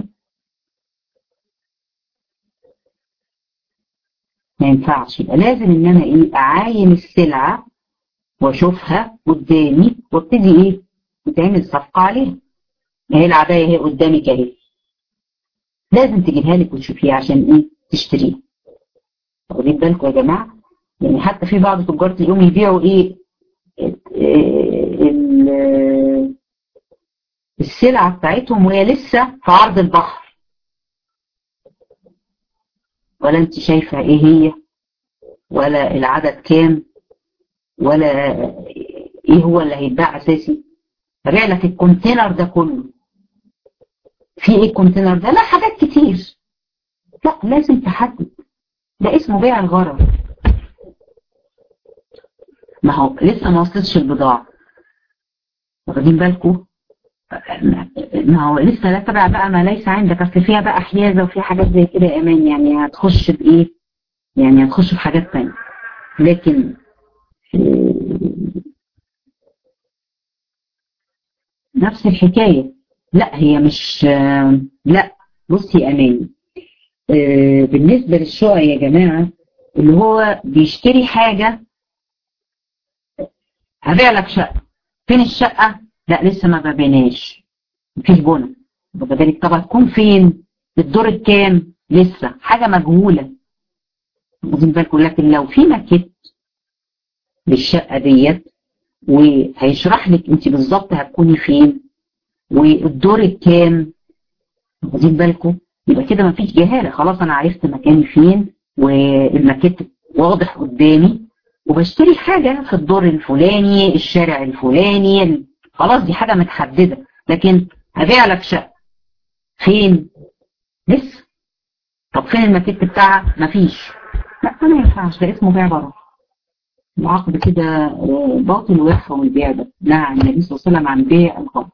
ما ينفعش. يبقى لازم ان انا ايه؟ اعاين السلعه واشوفها قدامي وابتدي ايه؟ بتعمل صفقه عليها. ما هي العبايه هي قدامك اهي، لازم تجيبها لك وتشوفيها عشان ايه؟ تشتريها. واخدين بالكم يا جماعه؟ يعني حتى في بعض تجار تلاقيهم يبيعوا ايه؟ السلعه بتاعتهم وهي لسه في عرض البحر، ولا انت شايفه ايه هي، ولا العدد كام، ولا ايه هو اللي هيتباع اساسي. ابيع لك الكونتينر ده كله، في ايه الكونتينر ده؟ لا حاجات كتير، لا لازم تحدد، ده اسمه بيع الغرض. ما هو لسه ما وصلتش البضاعه، واخدين بالكم؟ ما هو لسه لا تبع بقى ما ليس عندك، اصل فيها بقى حيازه وفيها حاجات زي كده يا امان، يعني هتخش بايه؟ يعني هتخش في حاجات ثانيه. لكن نفس الحكايه، لا هي مش لا. بصي يا امان، بالنسبه للشقق يا جماعه اللي هو بيشتري حاجه هبيع لك شقة، فين الشقة؟ لا لسه ما ببناش، مفيش بنا، وكذلك طب هتكون فين؟ الدور الكام؟ لسه حاجة مجهولة، واخدين بالكم. لكن لو في ماكيت للشقة ديت وهيشرح لك انت بالظبط هتكوني فين والدور الكام، واخدين بالكم، يبقى كده مفيش جهالة، خلاص انا عرفت مكاني فين والماكيت واضح قدامي وبشتري حاجة في الدور الفلاني الشارع الفلاني، خلاص دي حاجة متحددة. لكن هبيع لك شقة فين؟ لسه. طب فين الماكيت بتاعها؟ مفيش. لا ما ينفعش، ده اسمه بيع برا، العقد كده باطل ويحرم البيع ده، نهى عن النبي صلى الله عليه وسلم عن بيع الغرر.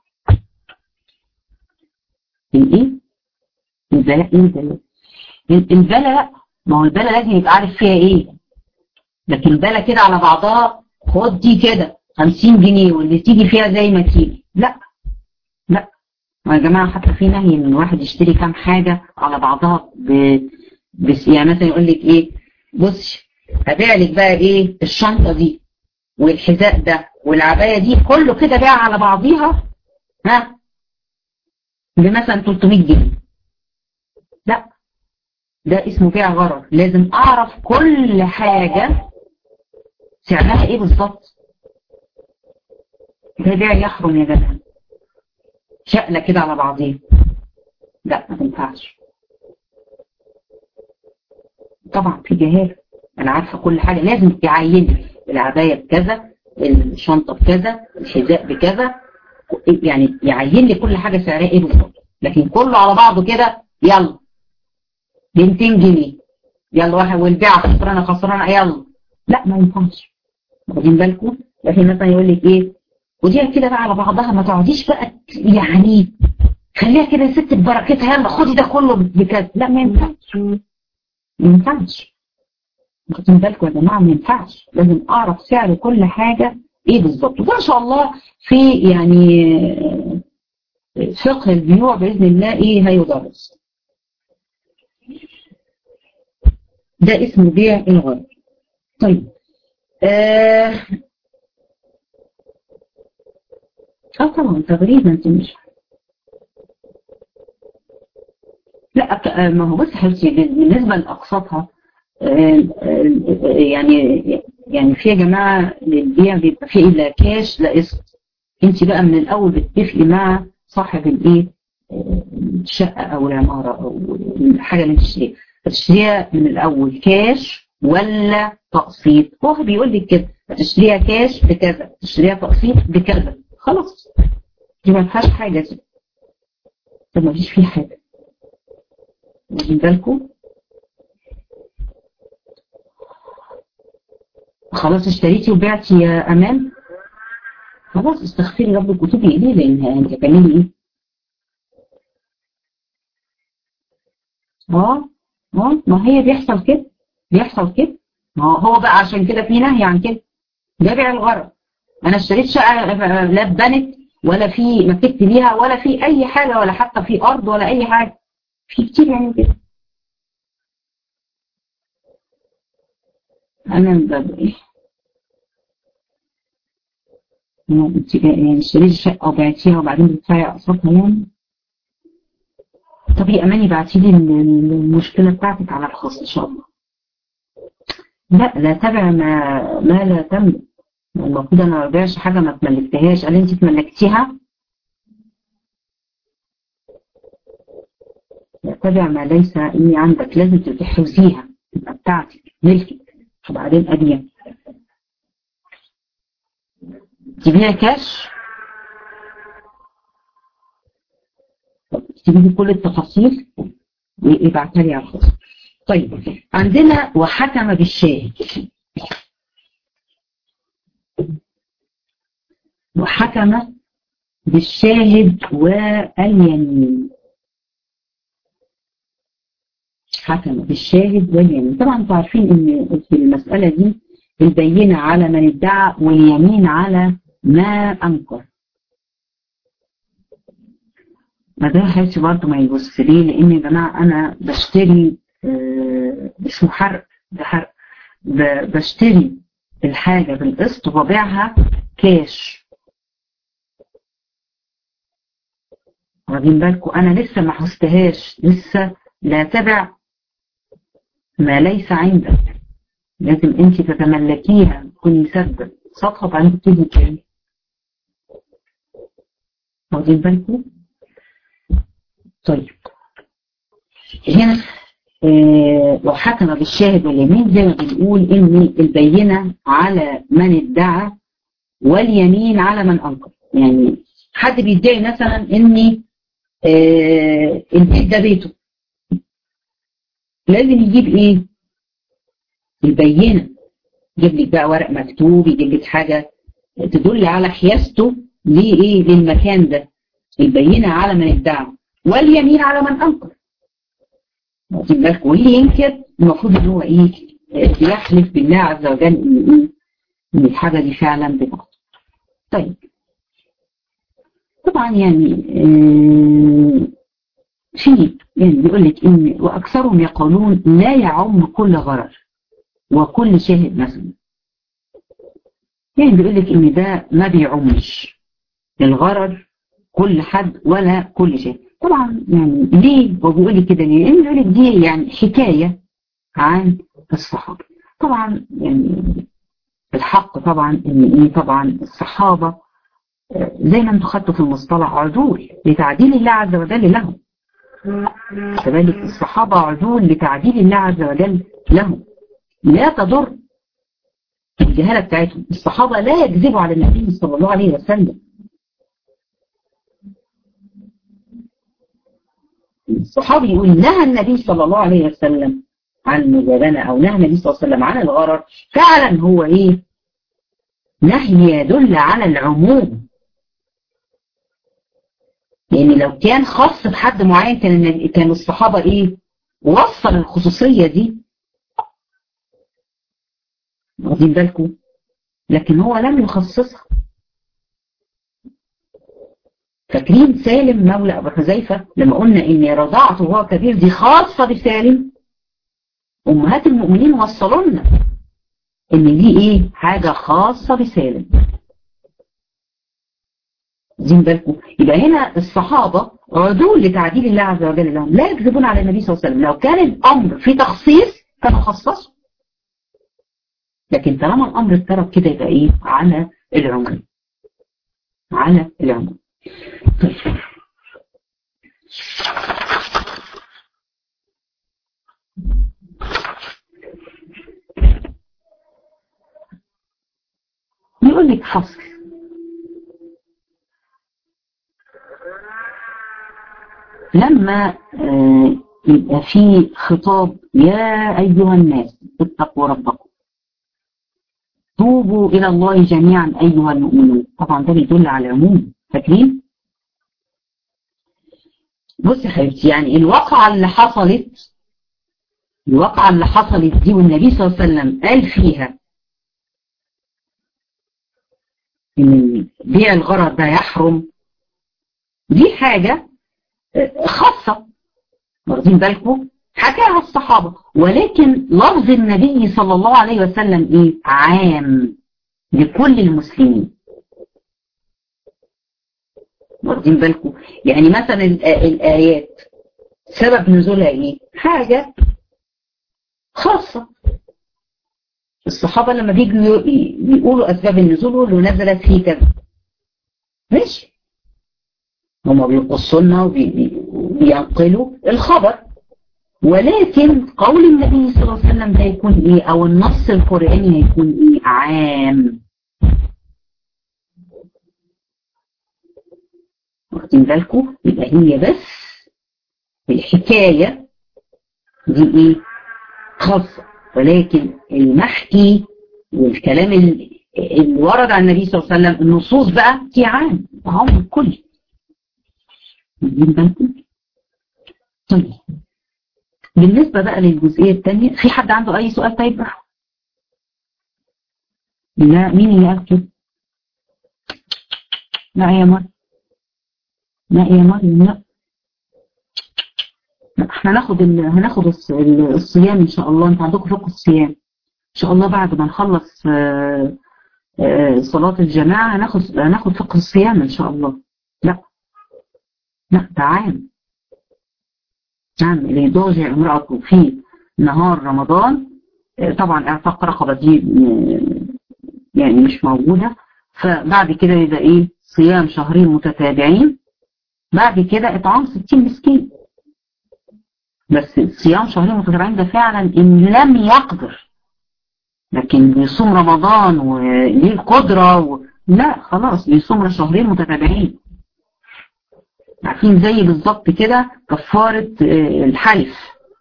الايه؟ البلاء. ايه البلاء؟ البلاء ما هو البلاء لازم يبقى عارف فيها ايه، لكن البلاء كده على بعضها خد دي كده 50 جنيه واللي تيجي فيها زي ما تيجي، لا لا. يا جماعه حتى في نهي ان الواحد يشتري كام حاجه على بعضها بس يعني مثلا يقول لك ايه، بصي هبيع لك بقى ايه الشنطه دي والحذاء ده والعبايه دي كله كده بيع على بعضيها ها بمثلا 300 جنيه. لا ده اسمه بيع غرر، لازم اعرف كل حاجه سعرها ايه بالظبط. ده بيع يحرم يا جدع، شقلة كده على بعضيه، لا ما تنفعش. طبعا في جهاله، انا عارفه كل حاجه، لازم يعين العبايه بكذا، الشنطه بكذا، الحذاء بكذا، يعني يعين لي كل حاجه سعرها ايه بالظبط. لكن كله على بعضه كده يلا ب 200 جنيه يلا واحد والبيع خسرانه يلا، لا ما ينفعش، واخدين بالكم. لكن مثلا يقول لك ايه وديها كده بقى على بعضها، ما تقعديش بقى يعني خليها كده يا ست ببركتها يلا خدي ده كله بكذا، لا ما ينفعش، ما ينفعش، واخدين بالكم يا جماعه، ما ينفعش، لازم اعرف سعر كل حاجه ايه بالظبط. وده ان شاء الله في يعني فقه البيوع باذن الله ايه هيدرس. ده اسمه بيع الغرر. طيب طبعا تغريب، انت مش لا ما هو بص حبيبتي بالنسبه لاقساطها يعني في يا جماعه للبيع بيبقى فيه لا كاش لا قسط. انت بقى من الاول بتتفقي مع صاحب الايه الشقه او العماره او الحاجه اللي انت تشتريها، هتشتريها من الاول كاش ولا تقسيط. هو بيقول لك كده هتشتريها كاش بكذا، تشتريها تقسيط بكذا، خلاص دي ما فيهاش حاجه دي، طب ما فيش فيه حاجه، واخدين بالكم. خلاص اشتريتي وبعتي يا امان، خلاص استغفري ربك وتوبي اليه، لان انت هتعملي ايه؟ ما هي بيحصل كده، بيحصل كده، ما هو بقى عشان كده في نهي عن كده، ده بيع الغرض. انا اشتريت شقه لا اتبنت ولا في مكت ليها ولا في اي حاجه ولا حتى في ارض ولا اي حاجه، في كتير يعني كده. انا ايه انت يعني اشتريتي شقه وبعتيها وبعدين بتدفعي اقساطها يعني؟ طب يا اماني بعتي لي المشكله بتاعتك على الخاص ان شاء الله. لا تبع ما لا تملك، المفروض انا ما ببيعش حاجه ما تملكتهاش، قال انت تملكتيها. لا تبع ما ليس اني عندك، لازم تحفظيها تبقى بتاعتك ملكك وبعدين ابيع. تجيبيها كاش، تجيبي كل التفاصيل وابعتها لي على الخاص. طيب عندنا وحكم بالشاهد، وحكم بالشاهد واليمين، حكم بالشاهد واليمين. طبعا انتوا عارفين ان في المسألة دي البينة على من ادعى واليمين على ما انكر. ما ده حيث برضه ما يجوز ليه، لان يا جماعة انا بشتري اسمه حرق، ده حرق، بشتري الحاجة بالقسط وببيعها كاش. واخدين بالكم؟ انا لسه ما حستهاش، لسه لا تبع ما ليس عندك، لازم انت تتملكيها، تكوني سبب صفحة بعدين تبتدي تبيعي. واخدين بالكم؟ طيب هنا وحكم بالشاهد واليمين، زي ما بنقول ان البينة على من ادعى واليمين على من انكر. يعني حد بيدعي مثلا ان البيت ده بيته، لازم يجيب ايه؟ البينة، يجيب لك بقى ورق مكتوب، يجيب لك حاجة تدل على حيازته لإيه؟ للمكان ده. البينة على من ادعى واليمين على من انكر. واخدين بالكم؟ واللي ينكر المفروض ان هو ايه؟ يحلف بالله عز وجل ان ايه؟ ان الحاجه دي فعلا بتاعته. طيب طبعا يعني في يعني بيقول لك ان واكثرهم يقولون لا يعم كل غرر وكل شاهد مثلا. يعني بيقول لك ان ده ما بيعمش الغرر كل حد ولا كل شاهد. طبعا يعني ليه هو بيقول لي كده؟ ليه؟ لان بيقول لك دي يعني حكايه عن الصحابه. طبعا يعني الحق طبعا ان ايه؟ طبعا الصحابه زي ما انتم خدتوا في المصطلح عدول لتعديل الله عز وجل لهم. كذلك الصحابه عدول لتعديل الله عز وجل لهم، لا تضر الجهاله بتاعتهم. الصحابه لا يكذبوا على النبي صلى الله عليه وسلم. الصحابي يقول نهى النبي صلى الله عليه وسلم عن المجابنه، او نهى النبي صلى الله عليه وسلم عن الغرر، فعلا هو ايه؟ نهي يدل على العموم. يعني لو كان خاص بحد معين كان الصحابة ايه؟ وصل الخصوصية دي. واخدين بالكم؟ لكن هو لم يخصصها. فاكرين سالم مولى ابو حذيفة لما قلنا ان رضاعته وهو كبير دي خاصة بسالم؟ امهات المؤمنين وصلوا لنا ان دي ايه؟ حاجة خاصة بسالم. واخدين بالكم؟ يبقى هنا الصحابة عدول لتعديل الله عز وجل لهم، لا يكذبون على النبي صلى الله عليه وسلم. لو كان الامر في تخصيص كانوا خصصوا، لكن طالما الامر اترك كده يبقى ايه؟ على العموم. على العموم. طيب يقول لك فصل. لما يبقى في خطاب يا ايها الناس اتقوا ربكم توبوا الى الله جميعا ايها المؤمنون، طبعا ده بيدل على العموم. فاكرين؟ بصي يا حبيبتي، يعني الواقعه اللي حصلت دي والنبي صلى الله عليه وسلم قال فيها ان بيع الغرض ده يحرم، دي حاجه خاصه. واخدين بالكم؟ حكاها الصحابه، ولكن لفظ النبي صلى الله عليه وسلم ايه؟ عام لكل المسلمين. واخدين بالكم؟ يعني مثلا الآيات سبب نزولها ايه؟ حاجة خاصة. الصحابة لما بيجوا يقولوا أسباب النزول يقولوا نزلت في كذا، ماشي، هما بيقصوا لنا وبينقلوا الخبر، ولكن قول النبي صلى الله عليه وسلم ده يكون ايه؟ او النص القرآني هيكون ايه؟ عام. واخدين بالكم؟ يبقى هي بس الحكاية دي ايه؟ خاصة، ولكن المحكي والكلام اللي ورد عن النبي صلى الله عليه وسلم النصوص بقى في عام الكل. واخدين بالكم؟ طيب بالنسبة بقى للجزئية الثانية، في حد عنده اي سؤال؟ طيب لا، مين اللي قال كده؟ لا يا مريم، لا يا مريم، لا. احنا هناخد الصيام ان شاء الله. انت عندكم فقه الصيام ان شاء الله بعد ما نخلص صلاة الجماعة هناخد فقه الصيام ان شاء الله. لا لا، ده عام اللي يضاجع امرأته في نهار رمضان طبعا اعتق رقبة دي يعني مش موجودة. فبعد كده يبقى ايه؟ صيام شهرين متتابعين، بعد كده اطعام 60 مسكين. بس صيام شهرين متتابعين ده فعلا ان لم يقدر، لكن بيصوم رمضان وليه القدرة لا خلاص بيصوم شهرين متتابعين. عارفين زي بالظبط كده كفارة الحلف،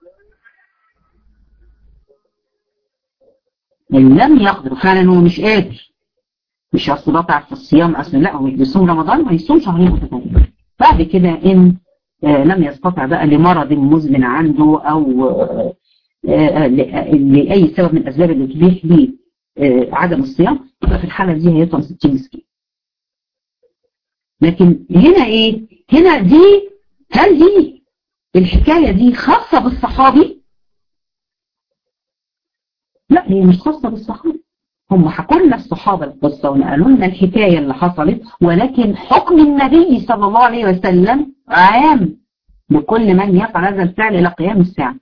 ان لم يقدر فعلا هو مش قادر، مش اصل بقطع في الصيام اصلا، لا هو بيصوم رمضان ويصوم شهرين متتابعين. بعد كده ان لم يستطع بقى لمرض مزمن عنده او لأي سبب من الأسباب اللي تبيح ليه عدم الصيام، يبقى في الحالة دي هيطعم 60 مسكين. لكن هنا ايه؟ هنا دي هل دي الحكاية دي خاصة بالصحابي؟ لا هي مش خاصة بالصحابي، هم حكوا لنا الصحابة القصة ونقلوا لنا الحكاية اللي حصلت، ولكن حكم النبي صلى الله عليه وسلم عام لكل من يفعل هذا الفعل إلى قيام الساعة.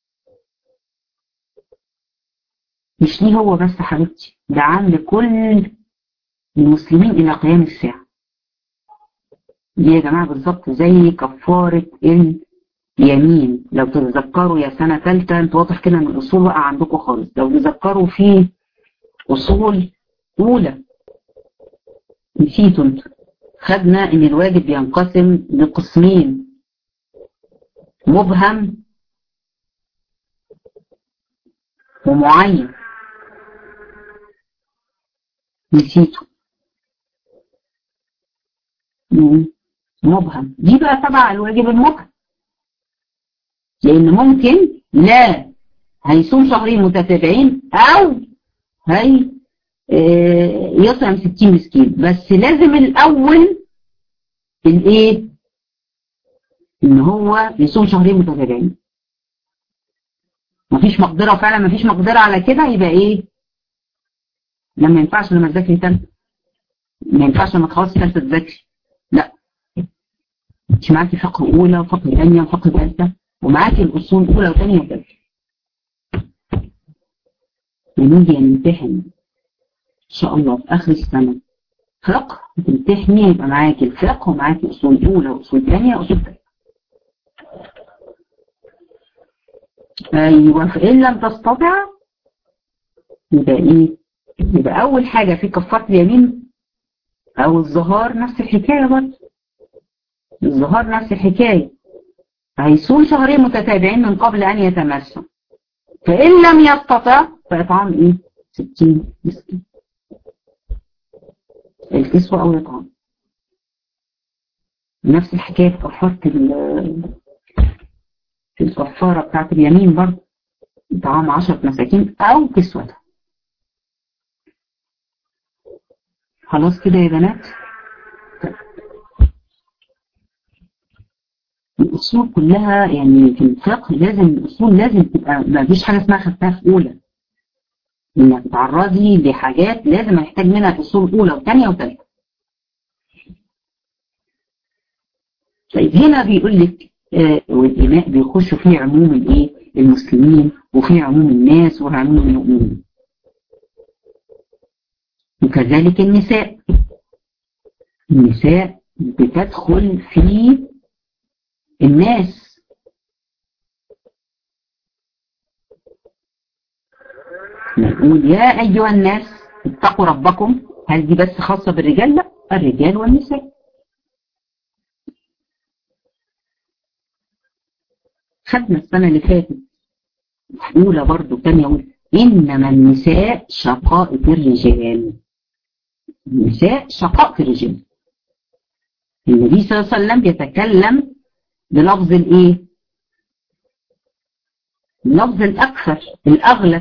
مش ليه هو بس حبيبتي، ده عام لكل المسلمين إلى قيام الساعة. دي يا جماعة بالظبط زي كفارة اليمين. لو تتذكروا يا سنة ثالثة، انت واضح كده ان الأصول وقع عندكم خالص. لو تتذكروا في أصول أولى نسيتوا انت، خدنا ان الواجب ينقسم لقسمين: مبهم ومعين. نسيتوا؟ مبهم دي بقى تبع الواجب المبهم، لان ممكن لا هيصوم شهرين متتابعين او هي يطعم 60 مسكين، بس لازم الاول الايه؟ ان هو يصوم شهرين متتابعين. مفيش مقدره، وفعلا مفيش مقدره على كده، يبقى ايه؟ لما ينفعش لما تذاكري ثالثه، ما ينفعش لما تخلصي ثالثه تذاكري، لا انت معاكي فقه اولى وفقه ثانيه وفقه ثالثه، ومعاكي الاصول اولى وثانيه وثالثه. ونيجي نمتحن ان شاء الله في اخر السنه فقه، تمتحني يبقى معاكي الفقه ومعاكي اصول اولى واصول ثانيه واصول ثالثه. ايوه، فان لم تستطع يبقى ايه؟ يبقى اول حاجه في كفاره اليمين او الظهار نفس الحكايه برضه. الظهار نفس الحكايه، هيصوم شهرين متتابعين من قبل ان يتمسك، فان لم يستطع فاطعام ايه؟ 60 مسكين، الكسوه او الاطعام. نفس الحكايه في كفاره في الكفاره بتاعت اليمين برضه، اطعام 10 مساكين او كسوتها. خلاص كده يا بنات؟ الأصول كلها يعني في الفقه لازم الأصول لازم تبقى، ما فيش حاجة اسمها خدتها في أولى، إنك تتعرضي لحاجات لازم نحتاج منها في أصول أولى وثانية وثالثة. طيب هنا بيقول لك والإماء بيخشوا فيه عموم الإيه؟ المسلمين، وفيه عموم الناس وعموم المؤمنين، وكذلك النساء. النساء بتدخل في الناس. نقول يا أيها الناس اتقوا ربكم، هل دي بس خاصة بالرجال؟ لا، الرجال والنساء. خدنا السنة اللي فاتت أولى برضو تانية، إنما النساء شقائق الرجال. النساء شقائق الرجال. النبي صلى الله عليه وسلم بيتكلم بلفظ الايه؟ اللفظ الأكثر الأغلب،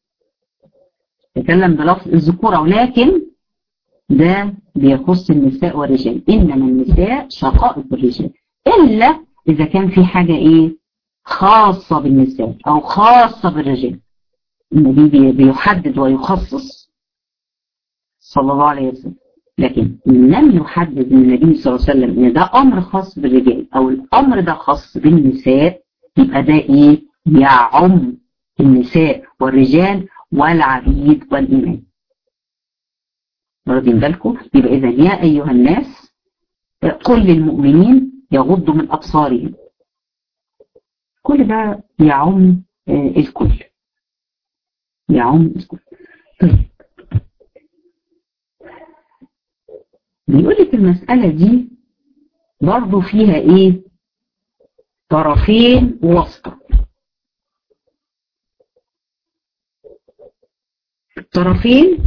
يتكلم بلفظ الذكورة، ولكن ده بيخص النساء والرجال. إنما النساء شقائق الرجال، إلا إذا كان في حاجة إيه؟ خاصة بالنساء أو خاصة بالرجال، النبي بيحدد ويخصص. صلى الله عليه وسلم. لكن لم يحدد النبي صلى الله عليه وسلم ان ده امر خاص بالرجال او الامر ده خاص بالنساء، يبقى ده ايه؟ يعم النساء والرجال والعبيد والإمام. واخدين بالكم؟ يبقى إذا يا أيها الناس كل المؤمنين يغضوا من أبصارهم، كل ده يعم الكل، يعم الكل. طيب بيقول لك المسألة دي برضو فيها ايه؟ طرفين ووسطة. الطرفين،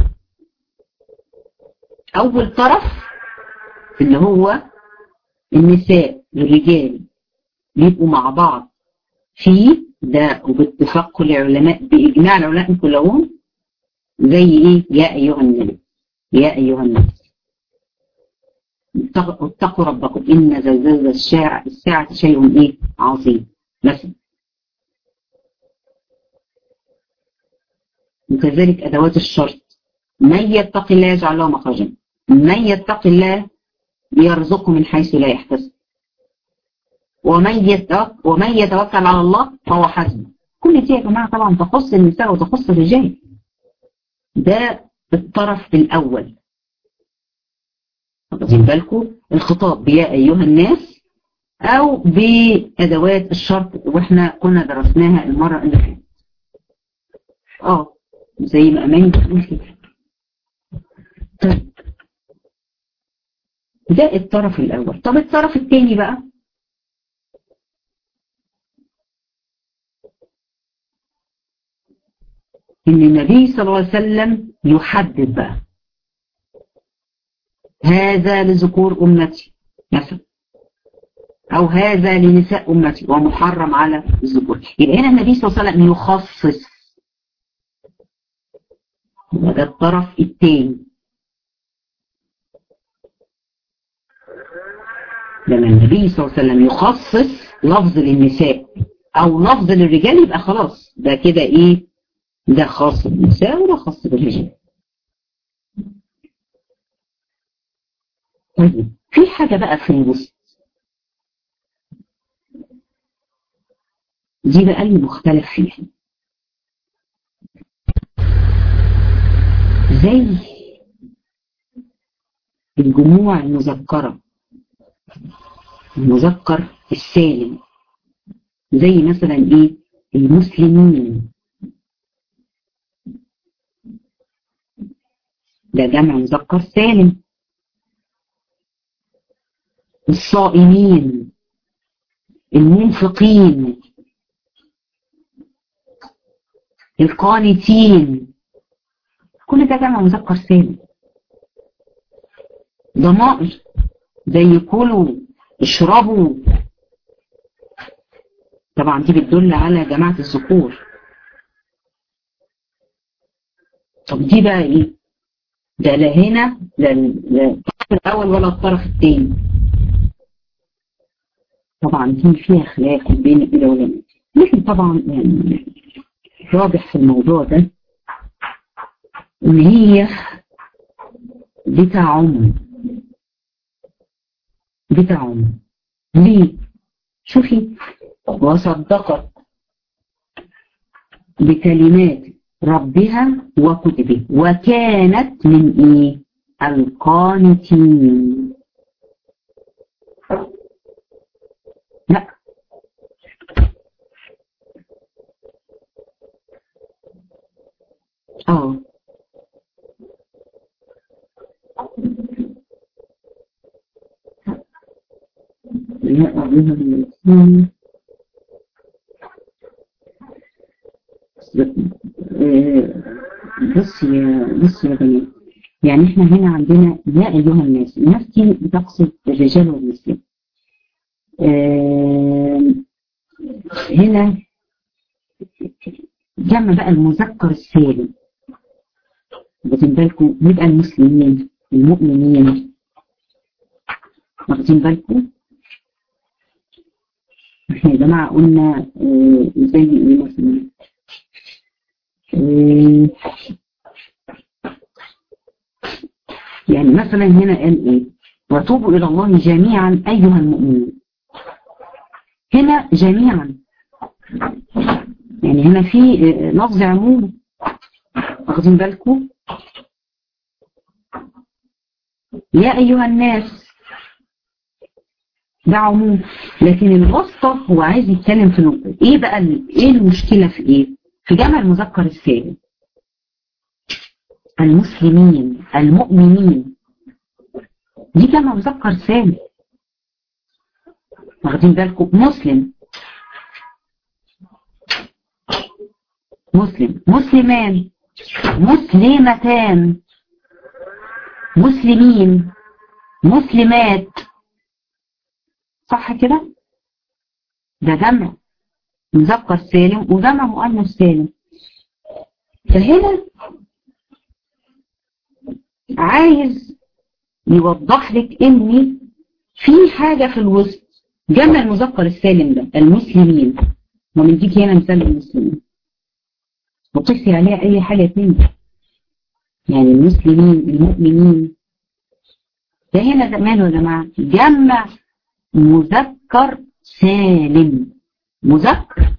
اول طرف اللي هو النساء والرجال بيبقوا مع بعض فيه ده، وباتفاق كل العلماء باجماع العلماء كلهم، زي ايه؟ يا ايها النبي، يا ايها الناس اتقوا ربكم ان زلزال الساعة شيء ايه؟ عظيم مثلا. وكذلك ادوات الشرط، من يتق الله يجعل له مخرجا، من يتق الله يرزقه من حيث لا يحتسب، ومن يتوكل على الله فهو حسبه. كل دي يا جماعه طبعا تخص النساء وتخص الرجال. ده الطرف الاول. واخدين بالكم؟ الخطاب بيا ايها الناس او بادوات الشرط، واحنا كنا درسناها المره اللي فاتت. زي ما اماني بتقول كده. طيب ده الطرف الاول. طب الطرف الثاني بقى، ان النبي صلى الله عليه وسلم يحدد بقى هذا لذكور امتي مثلا، او هذا لنساء امتي ومحرم على الذكور. يبقى هنا النبي صلى الله عليه وسلم يخصص، وده الطرف الثاني. لما النبي صلى الله عليه وسلم يخصص لفظ للنساء او لفظ للرجال، يبقى خلاص ده كده ايه؟ ده خاص بالنساء وده خاص بالرجال. طيب في حاجة بقى في الوسط دي بقى اللي مختلف فيها، زي الجموع المذكرة، المذكر السالم، زي مثلا ايه؟ المسلمين، ده جمع مذكر سالم. الصائمين، المنفقين، القانتين، كل ده جمع مذكر سالم. ضمائر زي كلوا، اشربوا، طبعا دي بتدل على جماعة الذكور. طب دي بقى ايه؟ ده لا هنا لا الطرف الاول ولا الطرف الثاني. طبعا دي فيها خلاف بين العلماء، لكن طبعا يعني واضح في الموضوع ده ان هي بتعم. ليه؟ شوفي، وصدقت بكلمات ربها وكتبه وكانت من ايه؟ القانتين. لا، بص يا بنات، يعني احنا هنا عندنا يا ايها الناس، الناس دي بتقصد الرجال والنساء. هنا جمع بقى المذكر السالم، واخدين بالكم؟ يبقى المسلمين، المؤمنين، واخدين بالكم؟ احنا يا جماعه قلنا زي ايه مثلا؟ مثلا هنا قال ايه؟ وتوبوا الى الله جميعا ايها المؤمنون. هنا جميعا، يعني هنا في لفظ عموم، واخدين بالكم؟ يا ايها الناس ده عموم، لكن الواسطة هو عايز يتكلم في نقطة ايه بقى، ايه المشكلة في ايه؟ في جمع المذكر السالم، المسلمين المؤمنين، دي جمع مذكر سالم، واخدين بالكم؟ مسلم، مسلم، مسلمان، مسلمتان، مسلمين، مسلمات، صح كده؟ ده جمع مذكر سالم وجمع مؤنث سالم. فهنا عايز يوضح لك ان في حاجة في الوسط، جمع المذكر السالم ده المسلمين، ومنديك هنا مثال المسلمين وقصي عليها اي حاجة تانية، يعني المسلمين المؤمنين، ده هنا ده ماله يا جماعة؟ جمع مذكر سالم، مذكر.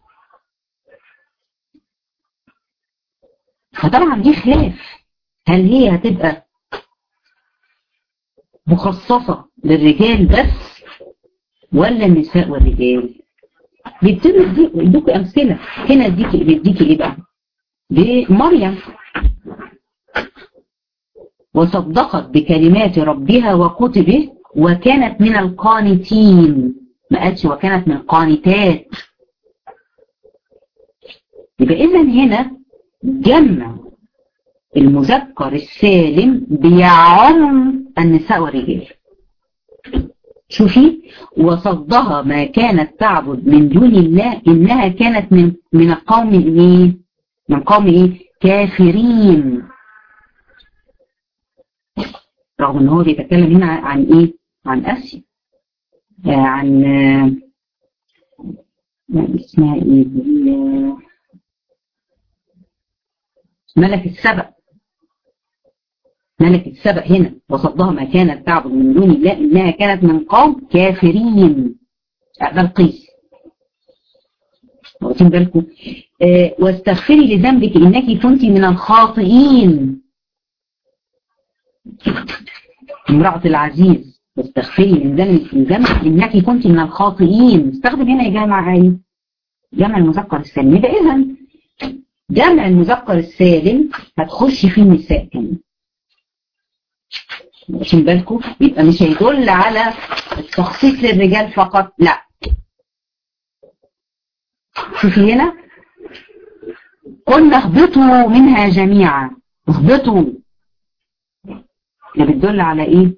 فطبعا دي خلاف، هل هي هتبقى مخصصة للرجال بس ولا النساء والرجال؟ بيبتدوا يدوك امثله، هنا بيديكي ايه بقى؟ بمريم، وصدقت بكلمات ربها وكتبه وكانت من القانتين، ما قالش وكانت من القانتات. يبقى اذا هنا جمع المذكر السالم بيعم النساء والرجال. شوفي، وصدها ما كانت تعبد من دون الله انها كانت من القوم ايه؟ من قوم ايه؟ كافرين. رغم ان هو بيتكلم هنا عن ايه؟ عن اسيا، عن اسمها ايه؟ ملك السبأ، ملك السبأ هنا وصدها ما كانت تعبد من دون الله انها كانت من قوم كافرين، بلقيس، واخدين بالكم؟ واستغفري لذنبك انك كنت من الخاطئين، امرأة العزيز، واستغفري لذنبك انك كنت من الخاطئين. استخدم هنا جمع ايه؟ جمع المذكر السالم. يبقى اذا جمع المذكر السالم هتخش فيه النساء كمان، واخدين بالكم؟ يبقى مش هيدل على التخصيص للرجال فقط، لا. شوفي هنا قلنا اهبطوا منها جميعا، اهبطوا، ده بتدل على ايه؟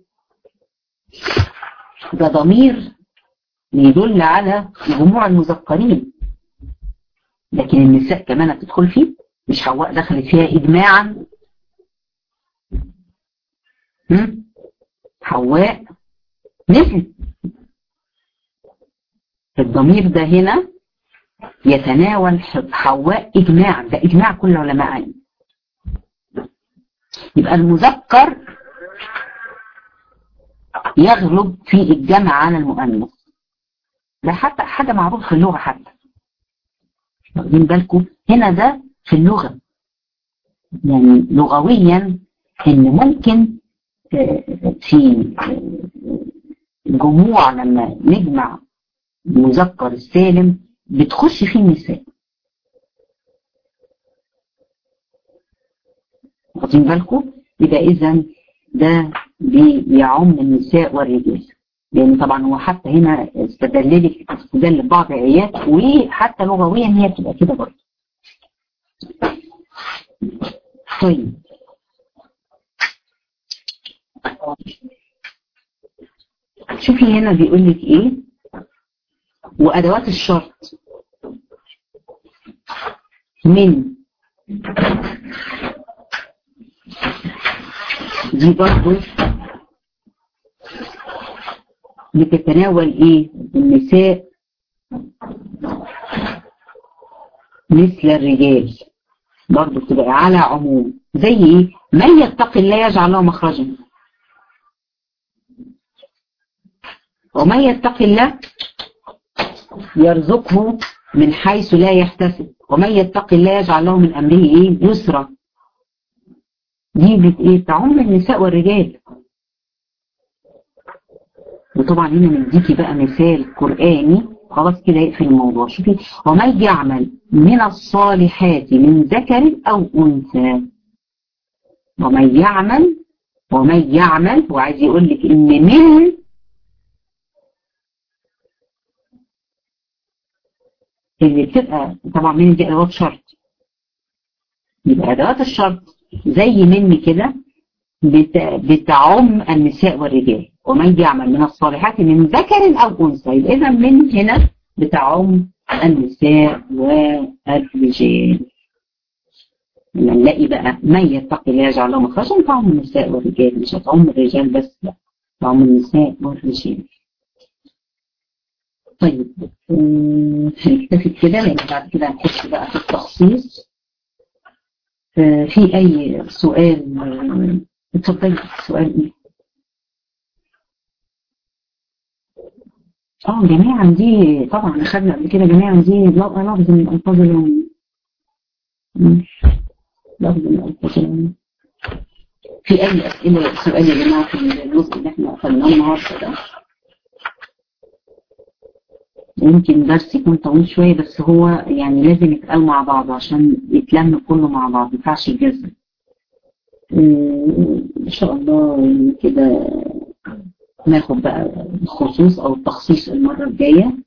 ده ضمير يدل على جموع المذكرين، لكن النساء كمان هتدخل فيه، مش حواء دخلت فيها اجماعا؟ حواء نزل، الضمير ده هنا يتناول حواء اجماعا، ده اجماع كل العلماء عليه. يبقى المذكر يغلب في الجمع على المؤنث، ده حتى حاجة معروف في اللغة، حتى واخدين بالكم؟ هنا ده في اللغة، يعني لغويا ان ممكن في الجموع لما نجمع المذكر السالم بتخش فيه النساء، واخدين بالكم؟ يبقى اذا ده بيعم النساء والرجال، لان طبعا هو حتى هنا استدل ببعض ايات، وحتى لغويا هي بتبقى كده برضه. طيب شوفي هنا بيقول لك ايه؟ وادوات الشرط من، دي برضه بتتناول ايه؟ النساء مثل الرجال، برضه بتبقى على عموم. زي ايه؟ من يتقي الله يجعل له مخرجا، ومن يتق الله يرزقه من حيث لا يحتسب ومن يتق الله يجعل له من امره ايه يسرا. دي ايه تعم النساء والرجال. وطبعا هنا نديكي بقى مثال قرآني خلاص كده يقفل الموضوع. شوفي ومن يعمل من الصالحات من ذكر او انثى. ومن يعمل وعايز يقول لك ان من اللي بتبقى طبعا من دي ادوات شرط. يبقى ادوات الشرط زي من كده بتعم النساء والرجال. ومن يعمل من الصالحات من ذكر او انثى. اذا من هنا بتعم النساء والرجال. لما نلاقي بقى من يتقي الله يجعل له مخرجا تعم النساء والرجال، مش هتعم الرجال بس، لا تعم النساء والرجال. طيب هنكتفي كده لان بعد كده هنخش بقى في التخصيص. في اي سؤال؟ اتفضلي. سؤال ايه؟ جميعا دي طبعا اخذنا قبل كده. جميعا دي لفظ من الفاظ اليوم. لفظ من الفاظ اليوم. في اي اسئله؟ سؤال يا جماعه في الجزء اللي احنا اخذناه النهارده ده. يمكن درس يكون طويل شويه بس هو يعني لازم يتقال مع بعض عشان يتلم كله مع بعض، ما ينفعش يتجزأ. ان شاء الله كده ناخد بقى الخصوص او التخصيص المره الجايه.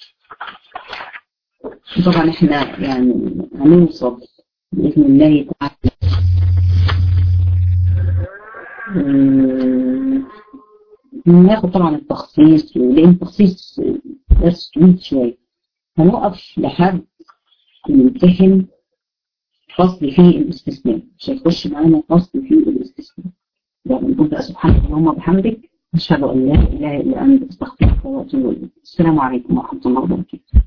طبعا احنا يعني هنوصل باذن الله تعالى ناخد طبعا التخصيص، لان التخصيص درس طويل شويه. هنوقف لحد نمتحن فصل فيه الاستثناء، مش هيخش معانا فصل فيه الاستثناء. يعني نقول بقى سبحانك اللهم وبحمدك أشهد أن لا إله إلا أنت أستغفرك وأتوب إليك. السلام عليكم ورحمة الله وبركاته.